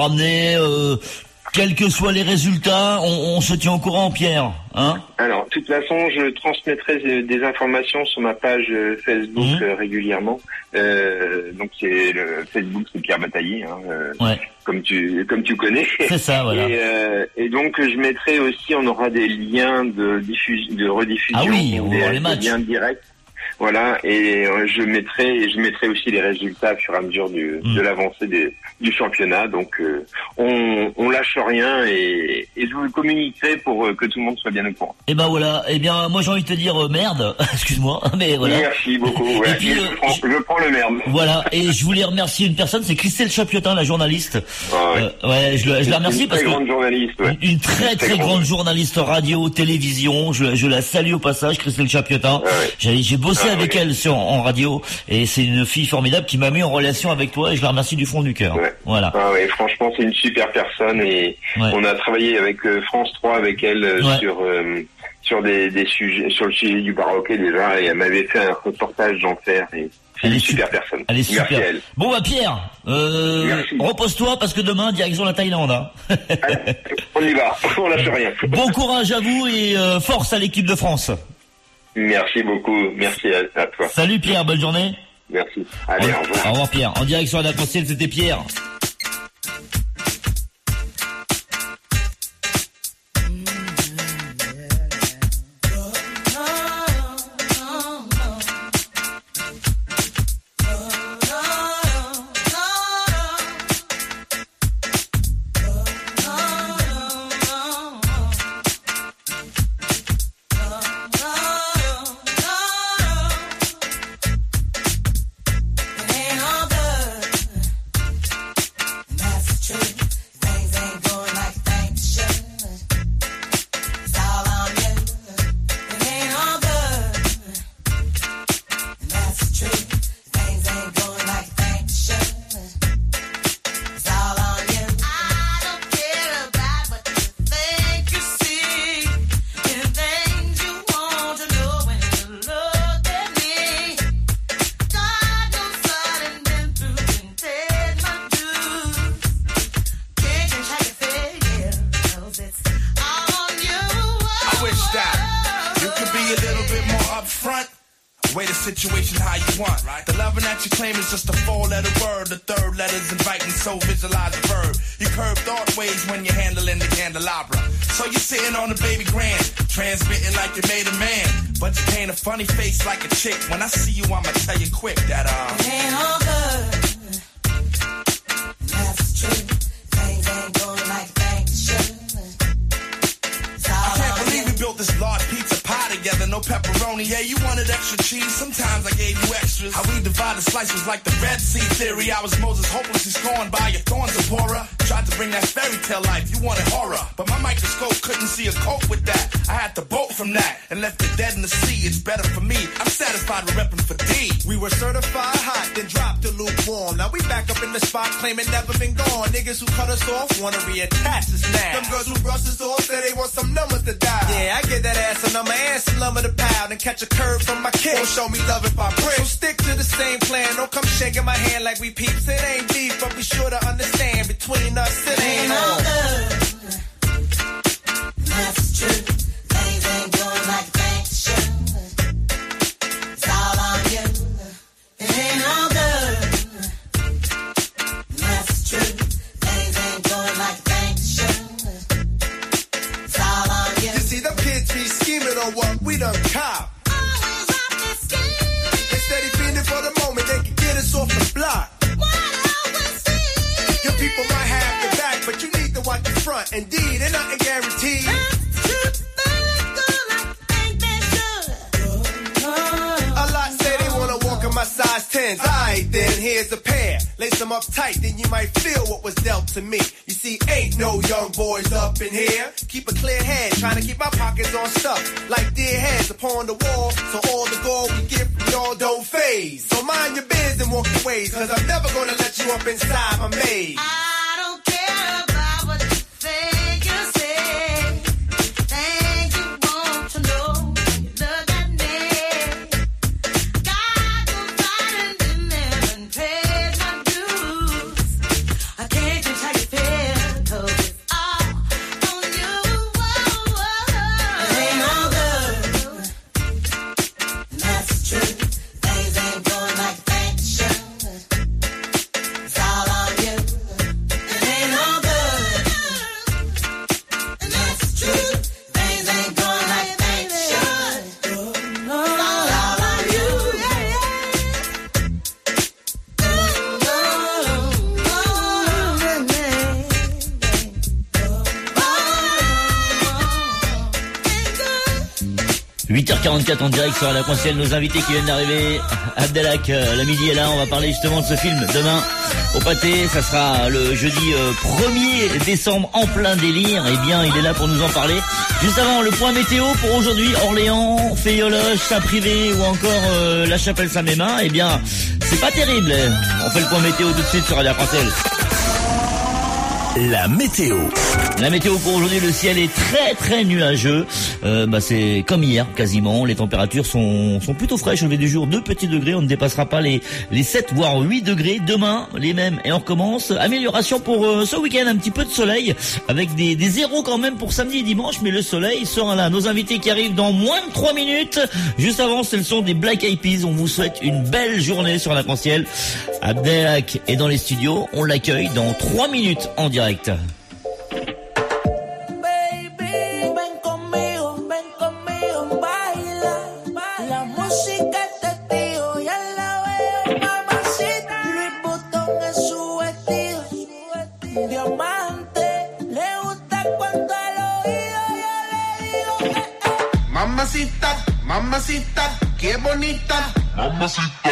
quels que soient les résultats, on se tient au courant, Pierre, hein. Alors, de toute façon, je transmettrai des informations sur ma page Facebook régulièrement. Donc c'est le Facebook, c'est Pierre Bataillé, hein, ouais. Comme tu connais. C'est ça, voilà. Et donc je mettrai aussi, on aura des liens de rediffusion, ah oui, on aura les matchs, des liens directs. Voilà, et je mettrai aussi les résultats au fur et à mesure de l'avancée du championnat. Donc on lâche rien et je vous le communiquerai pour que tout le monde soit bien au courant. Et ben voilà, eh bien moi j'ai envie de te dire merde, excuse-moi, mais voilà. Merci beaucoup. Ouais. Et puis, je prends le merde. Voilà, et je voulais remercier une personne, c'est Christelle Chapiotin, la journaliste. Ah ouais. Je la remercie parce que grande journaliste, ouais. Une très grande journaliste radio, télévision. Je la salue au passage, Christelle Chapiotin. Ah ouais. J'ai bossé avec elle en radio et c'est une fille formidable qui m'a mis en relation avec toi et je la remercie du fond du cœur. Ouais. Voilà. Ah ouais, franchement c'est une super personne et on a travaillé avec France 3 avec elle sur des sujets, sur le sujet du baroque déjà, et elle m'avait fait un reportage d'enfer et c'est une super personne. Elle est super. Merci à elle. Bon bah Pierre, repose-toi parce que demain direction la Thaïlande. Hein. Allez, on y va, on lâche rien. Bon courage à vous et force à l'équipe de France. Merci beaucoup, merci à toi. Salut Pierre, bonne journée. Merci. Allez, au revoir. Au revoir Pierre. En direction à la Ciel, c'était Pierre. situation how you want. The loving that you claim is just a four-letter word. The third letter's inviting, so visualize the verb. You curve thought ways when you're handling the candelabra. So you're sitting on the baby grand, transmitting like you made a man. But you paint a funny face like a chick. When I see you, I'ma tell you quick that it ain't all good. That's true. Things ain't going like things should. I can't believe we built this large pizza pie together, no pepperoni. Yeah, you wanted extra cheese, sometimes I gave you extras. How we divided slice was like the Red Sea theory. I was Moses hopelessly scorned by your thorns, Zipporah. Tried to bring that fairy tale life, you wanted horror. But my microscope couldn't see a cope with that. I had to bolt from that and left it dead in the sea. It's better for me, I'm satisfied with repping for D. We were certified hot, then dropped the lukewarm. Now we back up in the spot, claiming never been gone. Niggas who cut us off wanna reattach us now. Them girls who brush us off say they want some numbers to dial. Yeah, I get that ass a number and some lumber to pound and catch a curve from my kid. Don't show me love if I break. So stick to the same plan. Don't come shaking my hand like we peeps. It ain't beef, but be sure to understand between us it ain't all good. That's true. Things ain't going like things should. It's all on you. It ain't all good. That's true. Things ain't going like things should. It's all on you. You see, them kids be scheming on what we done cop. Always up to front. Indeed, and nothing guaranteed. A lot say they wanna walk in my size 10s. Alright then, here's a pair. Lace them up tight, then you might feel what was dealt to me. You see, ain't no young boys up in here. Keep a clear head, trying to keep my pockets on stuff. Like dear heads upon the wall, so all the gold we get from y'all don't phase. So mind your biz and walk your ways, cause I'm never gonna let you up inside my maze. I don't care about what you think you say. Think you want to know. Look at me. Got to fight and been there and paid my dues. I can't just how you feel, cause it's all on you. It ain't all good. And that's true. Things ain't going like they should. It's all on you. It ain't all good. And that's true. Things ain't going like they should. It's all on you. « 8h44 en direct sur la Conciel, nos invités qui viennent d'arriver. Abdelhak, la midi est là, on va parler justement de ce film demain au Pâté. Ça sera le jeudi 1er décembre en plein délire. Eh bien, il est là pour nous en parler. Juste avant, le point météo pour aujourd'hui, Orléans, Féologe, Saint-Privé ou encore La Chapelle-Saint-Mémin. Eh bien, c'est pas terrible. On fait le point météo tout de suite sur Radio Conciel. La météo. La météo pour aujourd'hui, le ciel est très très nuageux. C'est comme hier quasiment. Les températures sont plutôt fraîches au lever du jour, 2 petits degrés. On ne dépassera pas les 7 voire 8 degrés. Demain, les mêmes et on recommence. Amélioration pour ce week-end, un petit peu de soleil avec des zéros quand même pour samedi et dimanche. Mais le soleil sera là. Nos invités qui arrivent dans moins de 3 minutes. Juste avant, c'est le son des Black Eyed Peas. On vous souhaite une belle journée sur la Conciel. Abdelhak est dans les studios. On l'accueille dans 3 minutes en direct. Ven conmigo, baila. La música es testigo, ya la veo, mamacita. Louis Vuitton es su vestido, diamante. Le gusta cuando al oído yo le digo Mamacita, mamacita, qué bonita. Mamacita.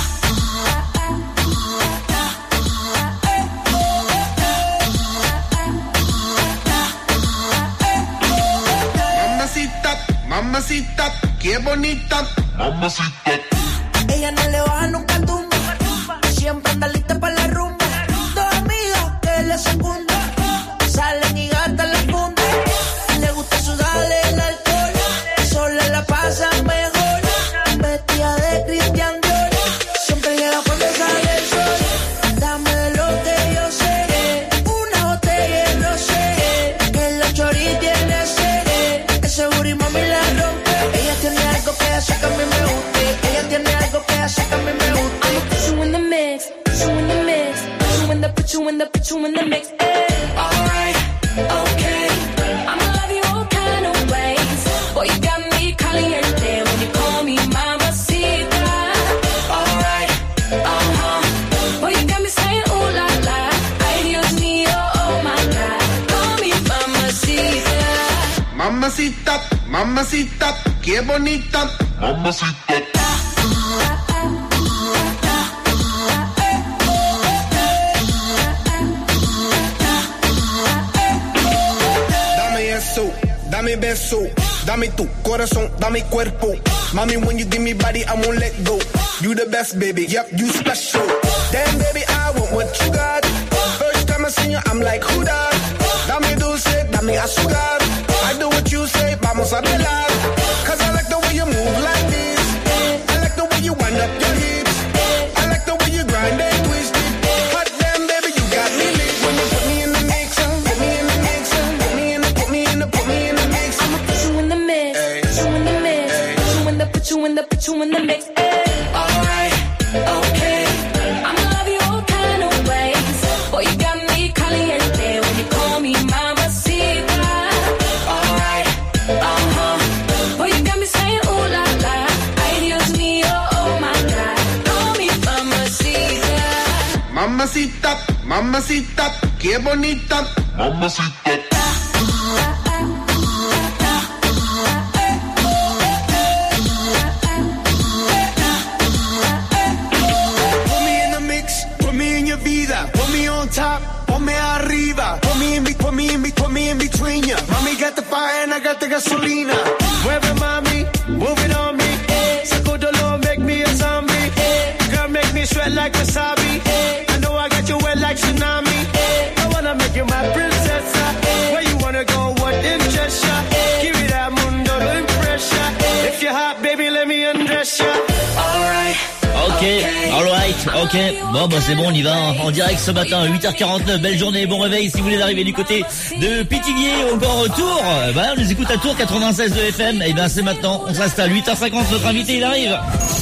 Mamacita, qué bonita. Mamacita. Ella no le baja nunca tumba. Siempre anda lista para la rumba. Dos amigas que le secundan. Salen y gastan la funda. Le gusta sudarle el alcohol. Sola la pasa mejor. Vestida de Christian Dior. Siempre llega cuando sale el sol. Dame lo que yo sé. Una botella de rosé. Que la chori tiene sed. Ese booty mami la rompe. Ella tiene algo que hace que a mí me guste. Ella tiene algo que hace que a mí me guste. I'ma put you in the mix, put you in the mix, put you in the, put you in the, put you in the mix. Alright, okay. I'ma love you all kind of ways. Boy, you got me caliente when you call me mamacita. Alright, boy, you got me saying ooh la la. Ay Dios mío, oh my God. Call me mamacita. Mamacita, mamacita, qué bonita. Mamacita. Dame eso, dame beso, dame tu corazón, dame cuerpo. Mami, when you give me body, I won't let go. You the best, baby, yep, you special. Damn, baby, I want what you got. First time I seen you, I'm like, who that? Dame dulce, dame azúcar. I do what you say, vamos a bailar. Cause I like the way you move like this. I like the way you wind up your hips. I like the way you grind and twist it. Hot damn, baby, you got me lit. When you put me in the mix, put me in the mix, put me in the, put me in the, put me in the mix. I'ma put you in the mix, put you in the mix, put you in the, put you in the, put you in the mix. Alright, okay. I'ma love you all kind of ways. Boy, you got me caliente when you call me mamacita. Alright, boy, you got me saying ooh la la. Ay Dios mío, oh my God. Call me mamacita. Mamacita, mamacita, qué bonita. Put me in the mix, put me in your vida, put me on top, ponme arriba, put me in between ya. Mami got the fire and I got the gasolina. Mueve mami, move it on me. Saco dolor, make me a zombie. Girl, make me sweat like wasabi. I know I got you wet like tsunami. I wanna make you my princess. Where you wanna go, what interest ya? Give me that mundo, no pressure. If you're hot, baby, let me undress ya. Alright. Ok, alright, ok. Bon, bah c'est bon, on y va en direct ce matin, 8h49. Belle journée, bon réveil si vous voulez arriver du côté de Pithiviers ou encore Tours. Bah, on les écoute à Tours, 96 de FM. Et ben c'est maintenant, on s'installe. 8h50, notre invité, il arrive.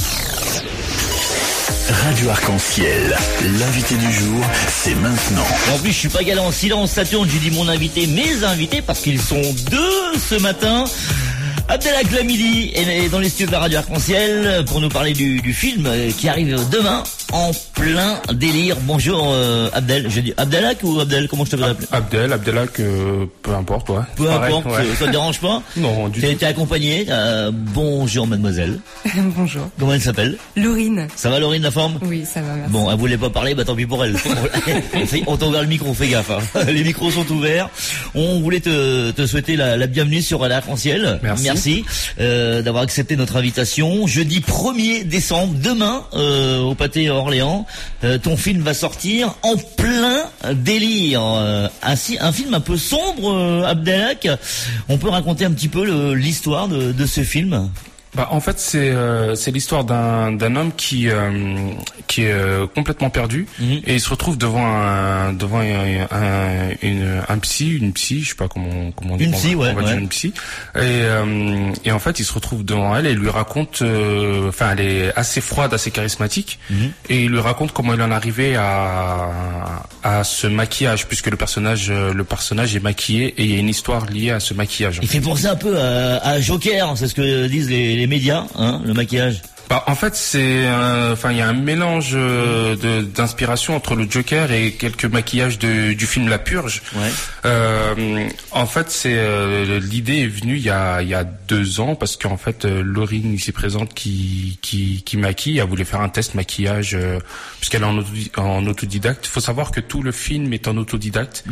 Radio Arc-en-Ciel, l'invité du jour, c'est maintenant. En plus, je suis pas galant, silence, ça tourne. J'ai dit mon invité, mes invités, parce qu'ils sont deux ce matin. Abdelak Lamidi est dans les studios de la Radio Arc-en-Ciel pour nous parler du film qui arrive demain en plein délire. Bonjour Abdel, je dis Abdelak ou Abdel, comment je te veux appeler? Abdelak, peu importe, ouais. Peu importe, ouais. Ça te dérange pas? Non, du tout. T'es accompagné. Bonjour mademoiselle. Bonjour. Comment elle s'appelle? Laurine. Ça va Laurine, la forme? Oui, ça va, merci. Bon, elle voulait pas parler, bah tant pis pour elle. On t'a ouvert le micro, fais gaffe. Hein. Les micros sont ouverts. On voulait te souhaiter la bienvenue sur Radio Arc-en-Ciel. Merci d'avoir accepté notre invitation. Jeudi 1er décembre, demain, au Pâté Orléans, ton film va sortir en plein délire. Un film un peu sombre, Abdelak. On peut raconter un petit peu l'histoire de ce film? Bah en fait c'est l'histoire d'un homme qui est complètement perdu et il se retrouve devant un psy, je sais pas comment on dit, on va dire une psy et en fait il se retrouve devant elle et il lui raconte elle est assez froide, assez charismatique et il lui raconte comment il en est arrivé à ce maquillage puisque le personnage est maquillé et il y a une histoire liée à ce maquillage. Il fait penser un peu à Joker, c'est ce que disent les médias, hein, le maquillage. Bah en fait il y a un mélange d'inspiration entre le Joker et quelques maquillages du film La Purge. Ouais. En fait l'idée est venue il y a 2 ans parce qu'en fait Laurine ici présente qui maquille a voulu faire un test maquillage puisqu'elle est en autodidacte. Il faut savoir que tout le film est en autodidacte.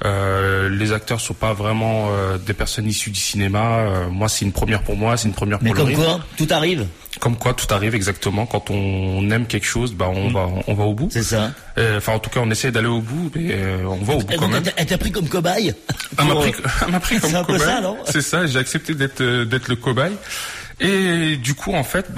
Les acteurs sont pas vraiment des personnes issues du cinéma. Moi c'est une première pour moi, c'est une première pour Laurine. Mais comme quoi tout arrive. Comme quoi tout arrive exactement. Quand on aime quelque chose, bah on va au bout. C'est ça. En tout cas on essaie d'aller au bout, mais on va au bout quand même. Elle t'a pris comme cobaye. Elle m'a pris comme cobaye. C'est ça, non? C'est ça. J'ai accepté d'être le cobaye. Et du coup, en fait,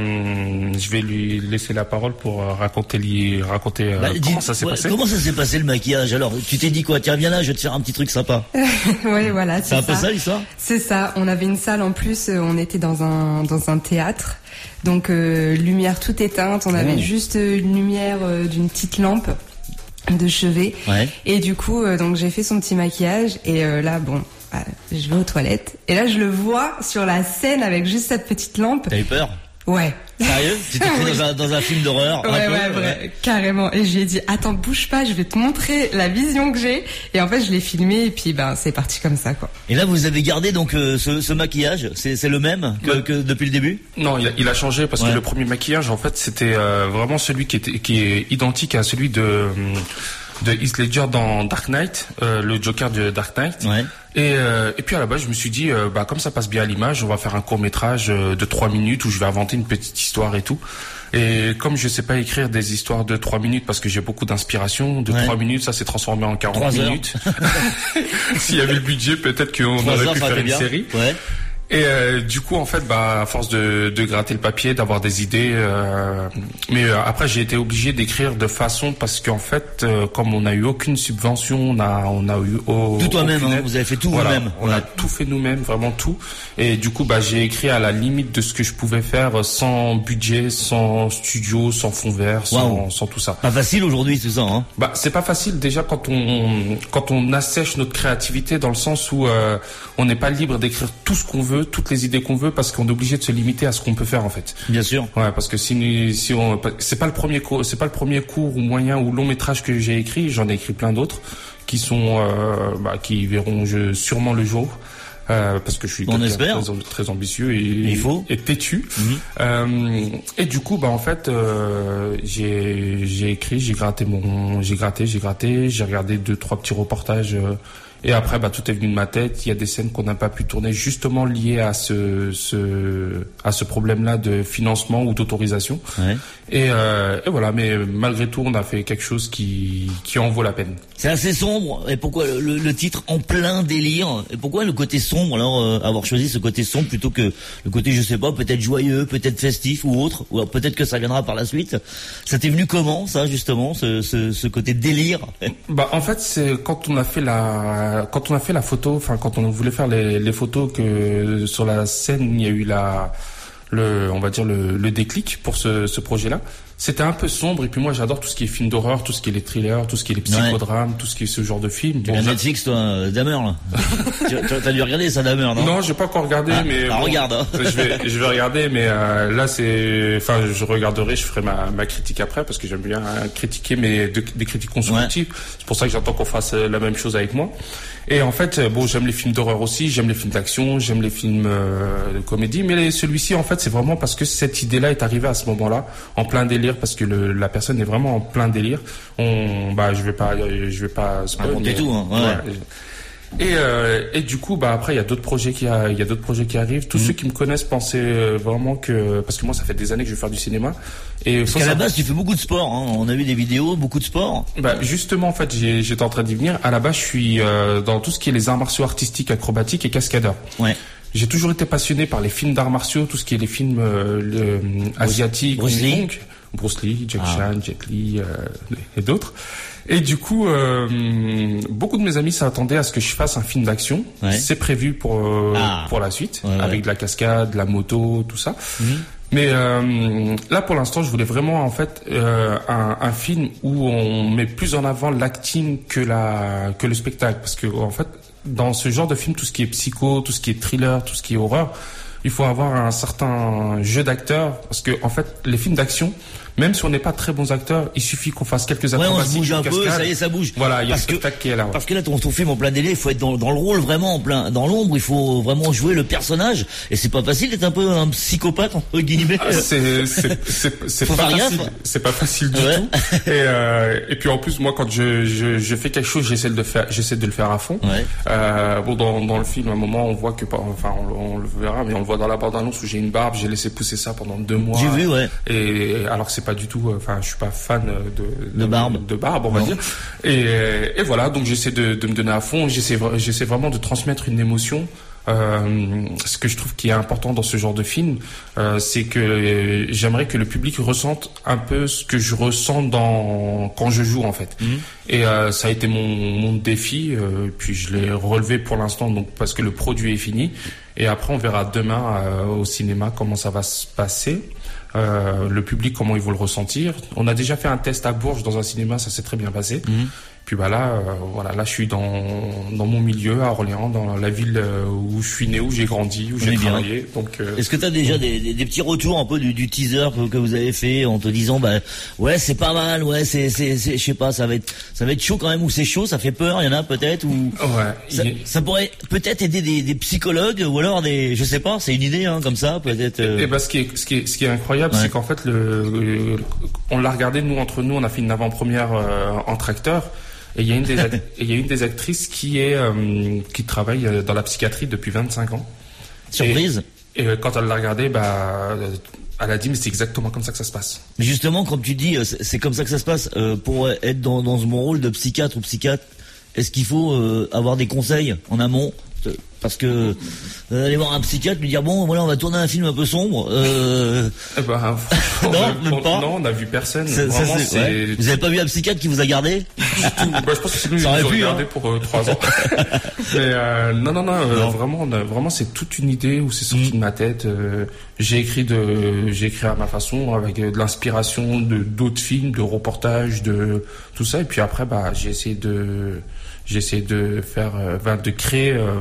je vais lui laisser la parole pour raconter comment ça s'est passé. Comment ça s'est passé le maquillage? Alors, tu t'es dit quoi? Tiens, viens là, je vais te faire un petit truc sympa. Oui, voilà. C'est un peu ça l'histoire? C'est ça. On avait une salle en plus. On était dans un théâtre. Donc, lumière toute éteinte. On avait juste une lumière d'une petite lampe de chevet. Ouais. Et du coup, donc j'ai fait son petit maquillage. Et là, je vais aux toilettes et là je le vois sur la scène avec juste cette petite lampe. T'as eu peur? Ouais. Sérieux? Tu t'es pris dans un film d'horreur? Ouais, carrément. Et je lui ai dit, attends, bouge pas, je vais te montrer la vision que j'ai. Et en fait, je l'ai filmé et puis c'est parti comme ça, quoi. Et là, vous avez gardé donc ce maquillage, c'est le même que depuis le début? Non, il a changé parce que le premier maquillage, en fait, c'était vraiment celui qui est identique à celui de Heath Ledger dans Dark Knight, le Joker de Dark Knight. Ouais. Et puis à la base, je me suis dit, comme ça passe bien à l'image, on va faire un court-métrage de 3 minutes où je vais inventer une petite histoire et tout. Et comme je sais pas écrire des histoires de 3 minutes parce que j'ai beaucoup d'inspiration, de 3 minutes, ça s'est transformé en 40 minutes. S'il y avait le budget, peut-être qu'on aurait pu faire une série. Ouais. Et du coup, en fait, à force de gratter le papier, d'avoir des idées, mais après j'ai été obligé d'écrire de façon parce qu'en fait, comme on n'a eu aucune subvention, on a eu tout toi-même. Hein, vous avez fait tout vous-même. On a tout fait nous-mêmes, vraiment tout. Et du coup, j'ai écrit à la limite de ce que je pouvais faire, sans budget, sans studio, sans fond vert, sans tout ça. Pas facile aujourd'hui tout ça. Hein. C'est pas facile déjà quand on assèche notre créativité dans le sens où on n'est pas libre d'écrire tout ce qu'on veut. veut, toutes les idées qu'on veut, parce qu'on est obligé de se limiter à ce qu'on peut faire en fait. Bien sûr. Ouais, parce que si on, c'est pas le premier court ou moyen ou long métrage que j'ai écrit, j'en ai écrit plein d'autres qui sont, qui verront sûrement le jour. Parce que je suis très ambitieux et têtu. Et du coup, en fait, j'ai écrit, j'ai gratté, j'ai regardé 2-3 petits reportages. Et après, tout est venu de ma tête. Il y a des scènes qu'on n'a pas pu tourner justement liées à ce problème-là de financement ou d'autorisation. Ouais. Et voilà. Mais malgré tout, on a fait quelque chose qui en vaut la peine. C'est assez sombre. Et pourquoi le titre En plein délire? Et pourquoi le côté sombre? Alors, avoir choisi ce côté sombre plutôt que le côté, je sais pas, peut-être joyeux, peut-être festif ou autre, ou peut-être que ça viendra par la suite. Ça t'est venu comment, ça, justement, ce côté délire? En fait, c'est quand on a fait la photo, enfin quand on voulait faire les photos, que sur la scène il y a eu le déclic pour ce projet-là. C'était un peu sombre, et puis moi j'adore tout ce qui est film d'horreur, tout ce qui est les thrillers, tout ce qui est les psychodrames, tout ce qui est ce genre de film. Tu regardes Netflix, toi, Dahmer, là. T'as dû regarder ça, Dahmer, non? Non, j'ai pas encore regardé, mais regarde. Hein. Je vais regarder, mais là je regarderai, je ferai ma critique après, parce que j'aime bien critiquer, mais des critiques constructives. Ouais. C'est pour ça que j'attends qu'on fasse la même chose avec moi. Et en fait, j'aime les films d'horreur aussi, j'aime les films d'action, j'aime les films de comédie, mais celui-ci, en fait, c'est vraiment parce que cette idée-là est arrivée à ce moment-là, en plein délire, parce que la personne est vraiment en plein délire. Je vais pas raconter tout, hein. Ouais. Et du coup, après, il y a d'autres projets qui arrivent. Tous ceux qui me connaissent pensaient vraiment parce que moi, ça fait des années que je vais faire du cinéma. Et parce qu'à la base, tu fais beaucoup de sport, hein. On a vu des vidéos, beaucoup de sport. Justement, en fait, j'étais en train d'y venir. À la base, je suis dans tout ce qui est les arts martiaux artistiques, acrobatiques et cascadeurs. Ouais. J'ai toujours été passionné par les films d'arts martiaux, tout ce qui est les films asiatiques, Bruce Lee, Jack Chan, Jet Li et d'autres. Et du coup, beaucoup de mes amis s'attendaient à ce que je fasse un film d'action. Ouais. C'est prévu pour la suite, avec de la cascade, de la moto, tout ça. Mais là, pour l'instant, je voulais vraiment en fait un film où on met plus en avant l'acting que le spectacle, parce que en fait, dans ce genre de film, tout ce qui est psycho, tout ce qui est thriller, tout ce qui est horreur, il faut avoir un certain jeu d'acteur, parce que en fait, les films d'action, même si on n'est pas très bons acteurs, il suffit qu'on fasse quelques acrobaties. On se bouge un peu, ça y est, ça bouge. Voilà, il y a le spectacle qui est là. Ouais. Parce que là, ton film en plein délai, il faut être dans le rôle vraiment en plein, dans l'ombre, il faut vraiment jouer le personnage. Et c'est pas facile d'être un peu un psychopathe, entre guillemets. C'est pas facile. C'est pas facile du tout. Et puis en plus, moi, quand je fais quelque chose, j'essaie de le faire à fond. Ouais. Dans le film, à un moment, on voit que, on le verra, mais on le voit dans la bande-annonce où j'ai une barbe, j'ai laissé pousser ça pendant 2 mois. J'ai vu, ouais. Et alors que c'est pas du tout, je suis pas fan de barbe, on va dire. Et voilà, donc j'essaie de me donner à fond, j'essaie vraiment de transmettre une émotion. Ce que je trouve qui est important dans ce genre de film, c'est que j'aimerais que le public ressente un peu ce que je ressens quand je joue en fait. Et ça a été mon défi, puis je l'ai relevé pour l'instant, donc parce que le produit est fini. Et après on verra demain au cinéma comment ça va se passer. Le public, comment ils vont le ressentir. On a déjà fait un test à Bourges dans un cinéma, ça s'est très bien passé. Puis là je suis dans mon milieu à Orléans, dans la ville où je suis né, où j'ai grandi, où j'ai travaillé. Donc est-ce que tu as déjà des petits retours un peu du teaser que vous avez fait en te disant ouais, c'est pas mal, ouais, c'est je sais pas, ça va être chaud quand même, ou c'est chaud, ça fait peur, il y en a peut-être, ou ça pourrait peut-être aider des psychologues, ou alors je sais pas, c'est une idée comme ça peut-être. Ce qui est incroyable, c'est qu'en fait on l'a regardé entre nous, on a fait une avant-première entre acteurs. Et il y a une des actrices qui travaille dans la psychiatrie depuis 25 ans. Surprise. Et quand elle l'a regardé, elle a dit mais c'est exactement comme ça que ça se passe. Mais justement, comme tu dis, c'est comme ça que ça se passe. Pour être dans mon rôle de psychiatre ou psychiatre, est-ce qu'il faut avoir des conseils en amont? Parce que aller voir un psychiatre, lui dire bon voilà, on va tourner un film un peu sombre. Non, on n'a vu personne. Vous avez pas vu un psychiatre qui vous a gardé? Je pense que c'est nous qui nous a gardé pour 3 ans. Mais non. Vraiment c'est toute une idée où c'est sorti de ma tête. J'ai écrit à ma façon, avec de l'inspiration de d'autres films, de reportages, de tout ça. Et puis après j'ai essayé de faire, de créer vraiment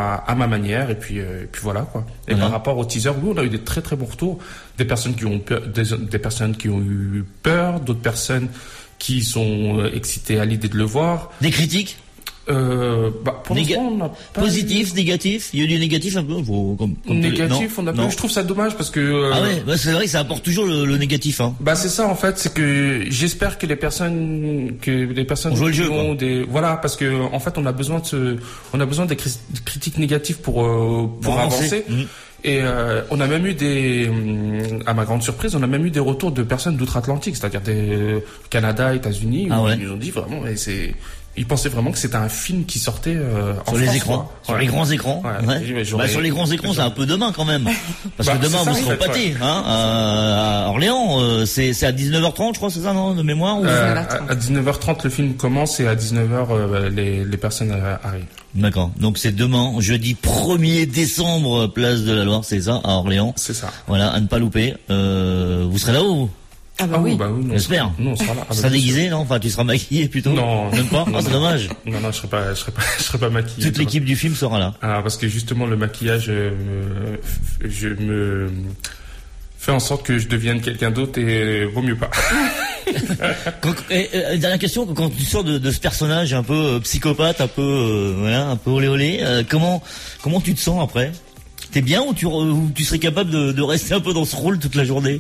à ma manière, et puis voilà, quoi. Et par rapport au teaser, oui, on a eu des très très bons retours, des personnes qui ont peur, des personnes qui ont eu peur, d'autres personnes qui sont excitées à l'idée de le voir. Des critiques? Pour l'instant, on n'a pas positif, négatif. Il y a eu du négatif un peu. Comme négatif, on a pas. Je trouve ça dommage parce que. Ah ouais, c'est vrai que ça apporte toujours le négatif. Hein. C'est ça en fait, c'est que j'espère que les personnes on joue le jeu, ont voilà, parce que en fait on a besoin des critiques négatives pour avancer. Et on a même eu à ma grande surprise, on a même eu des retours de personnes d'outre-Atlantique, c'est-à-dire des Canada, États-Unis, où ils nous ont dit vraiment, ils pensaient vraiment que c'était un film qui sortait en sur les France, écrans, sur les grands écrans. Sur les grands écrans, c'est un peu demain quand même, parce que demain vous serez pâtés, à Orléans. C'est à 19h30, je crois, c'est ça, non, de mémoire. À 19h30 le film commence et à 19h les personnes arrivent. D'accord. Donc c'est demain, jeudi 1er décembre, place de la Loire, c'est ça, à Orléans. C'est ça. Voilà, à ne pas louper. Vous serez là ou? Oui. J'espère. Nous, on sera là. Tu seras déguisé, non? Enfin, tu seras maquillé plutôt? Non. Même pas? C'est dommage. Non, je serai pas maquillé. Toute l'équipe du film sera là. Parce que justement, le maquillage, je me fais en sorte que je devienne quelqu'un d'autre et vaut mieux pas. Dernière question, quand tu sors de ce personnage un peu psychopathe, un peu olé olé, comment tu te sens après? T'es bien ou tu serais capable de rester un peu dans ce rôle toute la journée?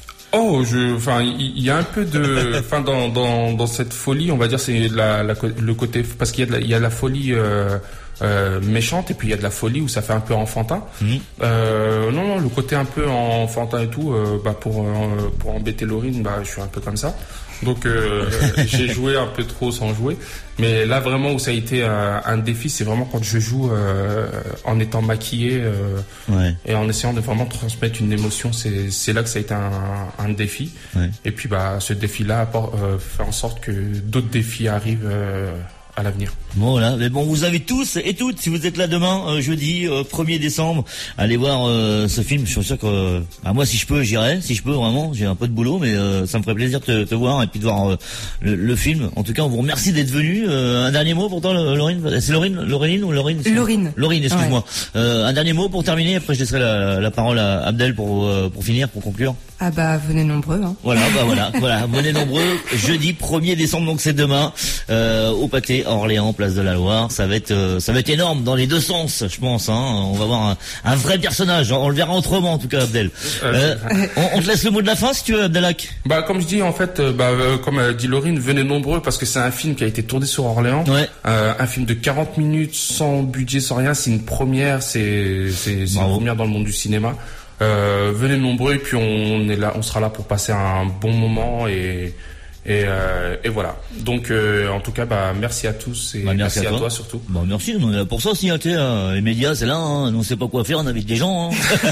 Il y a un peu de, dans cette folie, on va dire, c'est le côté, parce qu'il y a la folie méchante et puis il y a de la folie où ça fait un peu enfantin. Non, le côté un peu enfantin et tout, pour embêter Laurine, je suis un peu comme ça. Donc j'ai joué un peu trop sans jouer, mais là vraiment où ça a été un défi, c'est vraiment quand je joue en étant maquillé et en essayant de vraiment transmettre une émotion. C'est là que ça a été un défi. Et puis ce défi-là fait en sorte que d'autres défis arrivent à l'avenir. Voilà, mais bon, vous avez tous et toutes, si vous êtes là demain, jeudi 1er décembre, allez voir ce film. Je suis sûr que moi, si je peux, j'irai. Si je peux, vraiment, j'ai un peu de boulot, mais ça me ferait plaisir de te voir et puis de voir le film. En tout cas, on vous remercie d'être venu. Un dernier mot pour toi, Laurine. C'est Laurine ou Laurine? Laurine, excuse-moi. Un dernier mot pour terminer. Après, je laisserai la parole à Abdel pour finir, pour conclure. Venez nombreux. Hein. Voilà, venez nombreux. Jeudi 1er décembre, donc c'est demain, au Pâté à Orléans, place de la Loire. Ça va être énorme dans les deux sens, je pense. Hein. On va voir un vrai personnage. On le verra autrement, en tout cas, Abdel. On te laisse le mot de la fin, si tu veux, Abdelak. Comme je dis, en fait, comme dit Laurine, venez nombreux parce que c'est un film qui a été tourné sur Orléans. Un film de 40 minutes, sans budget, sans rien. C'est une première. C'est une première dans le monde du cinéma. Venez nombreux et puis on sera là pour passer un bon moment et voilà. Donc en tout cas merci à tous et merci à toi surtout. Merci, on est là pour ça aussi, les médias c'est là, nous on sait pas quoi faire, on invite des gens.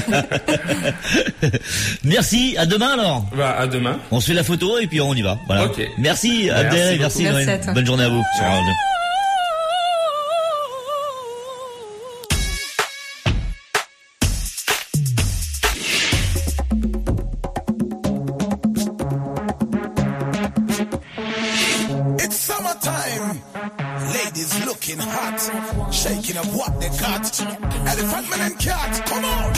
Merci, à demain alors. À demain. On se fait la photo et puis on y va. Voilà. Okay. Merci Abdel, merci Lorraine. Bonne journée à vous. Hot, shaking up what they got. Elephant man and cat, come on.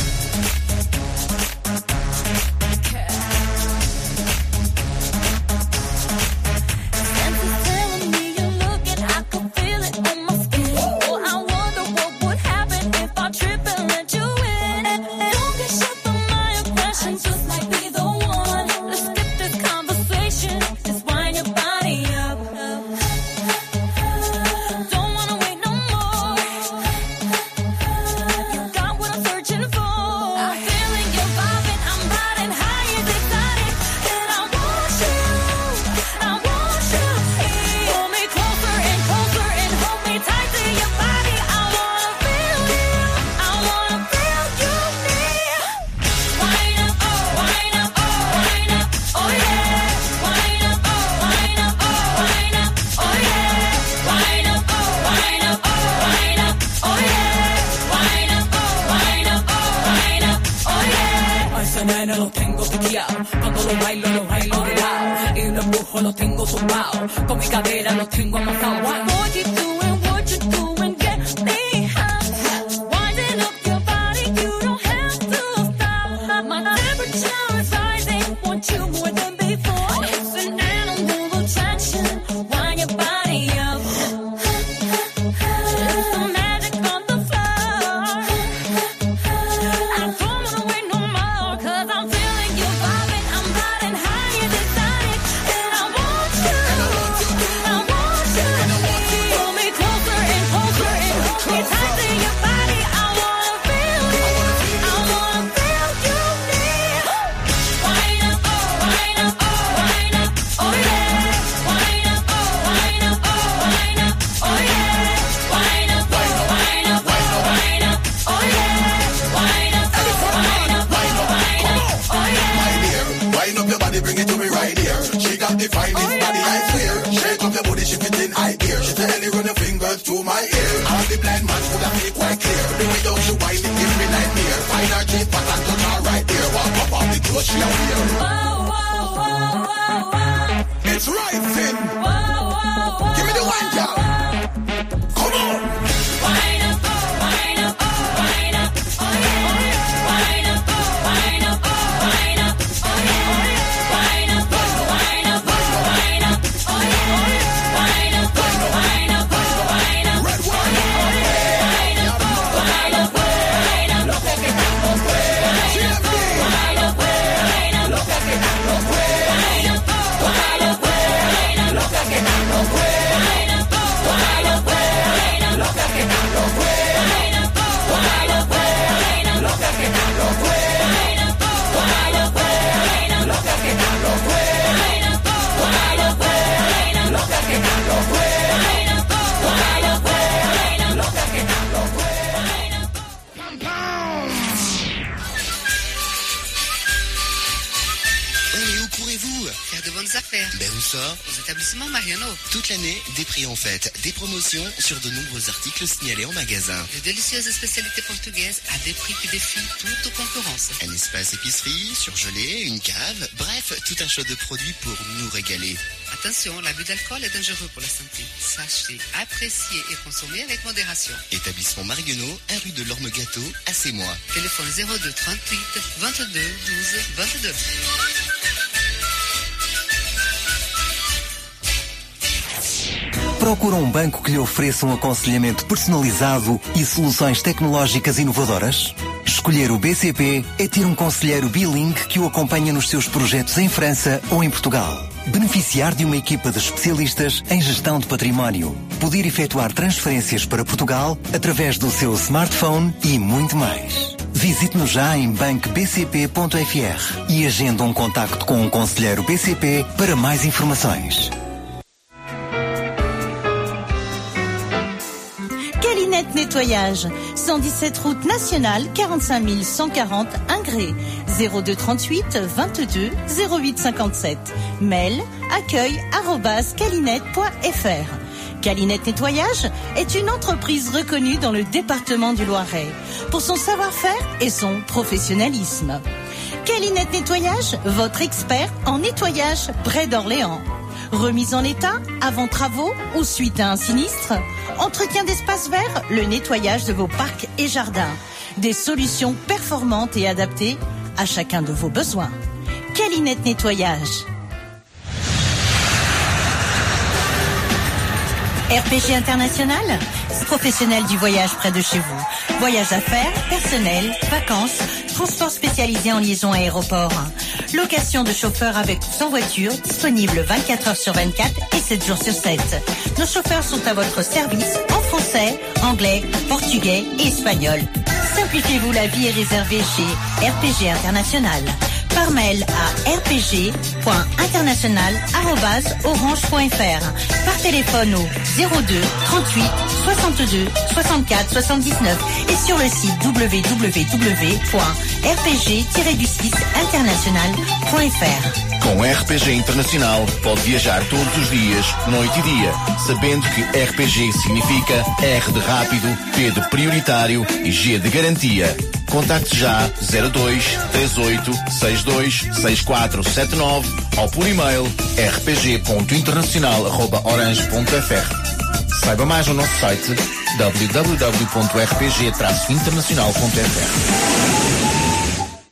Los tengo tumbados, con mi cadera los tengo amasados. What you doing, get me high. to my ear. All the blind man would have made quite clear. The way down she whine, it give me nightmare. Find her cheap pot and touch her right there. Walk up off the clothes she a wear. It's right thing. Give me the wine, girl. Come on. Wine up, wine up, wine up, oh yeah. Wine up, wine up, wine up, oh yeah. Wine up, wine up, wine up, oh yeah. Wine up, wine up, wine up, red wine, wine up, wine up, wine up, lo que quedamos fuera. Wine up, wine up, lo que quedamos fuera. Wine up, wine up, wine up, lo que quedamos fuera. Wine up, wine up, wine up, lo que quedamos fuera. Wine up, wine up, wine up, lo que quedamos fuera. Wine up, wine up, wine up, lo que quedamos fuera. Wine up, wine up, wine up, lo que quedamos fuera. Wine up, wine up, wine up, lo que quedamos fuera. Wine up, pam pam. Et où pourrez-vous faire de bonnes affaires? Ben où ça? Aux établissements Mariano. Toute l'année, des prix en fête, des promotions sur de nombreux articles signalés en magasin. De délicieuses spécialités portugaises à des prix qui défient toute concurrence. Un espace épicerie, surgelé, une cave, bref, tout un choix de produits pour nous régaler. Attention, l'abus d'alcool est dangereux pour la santé. Sachez apprécier et consommer avec modération. Établissement Mariano, 1 rue de l'Orme-Gâteau, à Sémois. Téléphone 02 38 22 12 22. Procura um banco que lhe ofereça um aconselhamento personalizado e soluções tecnológicas inovadoras? Escolher o BCP é ter um conselheiro bilingue que o acompanha nos seus projetos em França ou em Portugal. Beneficiar de uma equipa de especialistas em gestão de património. Poder efetuar transferências para Portugal através do seu smartphone e muito mais. Visite-nos já em bancobcp.fr e agenda um contacto com um conselheiro BCP para mais informações. Calinette Nettoyage, 117 route nationale, 45 140 Ingré, 02 38 22 08 57. Mail accueil@calinette.fr. Calinette Nettoyage est une entreprise reconnue dans le département du Loiret pour son savoir-faire et son professionnalisme. Calinette Nettoyage, votre expert en nettoyage près d'Orléans. Remise en état, avant travaux ou suite à un sinistre. Entretien d'espaces verts, le nettoyage de vos parcs et jardins. Des solutions performantes et adaptées à chacun de vos besoins. Calinette Nettoyage. RPG International, professionnel du voyage près de chez vous. Voyage d'affaires, personnel, vacances, transport spécialisé en liaison aéroport. Location de chauffeurs avec ou sans voiture, disponible 24 heures sur 24 et 7 jours sur 7. Nos chauffeurs sont à votre service en français, anglais, portugais et espagnol. Simplifiez-vous la vie et réservez chez RPG International. Par mail à rpg.international@orange.fr. Par téléphone au 02 38 62 64 79 et sur le site www.rpg-international.fr. Com RPG Internacional pode viajar todos os dias, noite e dia, sabendo que RPG significa R de rápido, P de prioritário e G de garantia. Contacte já 02 38 62 6479 ou por e-mail rpg.internacional@orange.fr. Saiba mais no nosso site www.rpg-internacional.fr.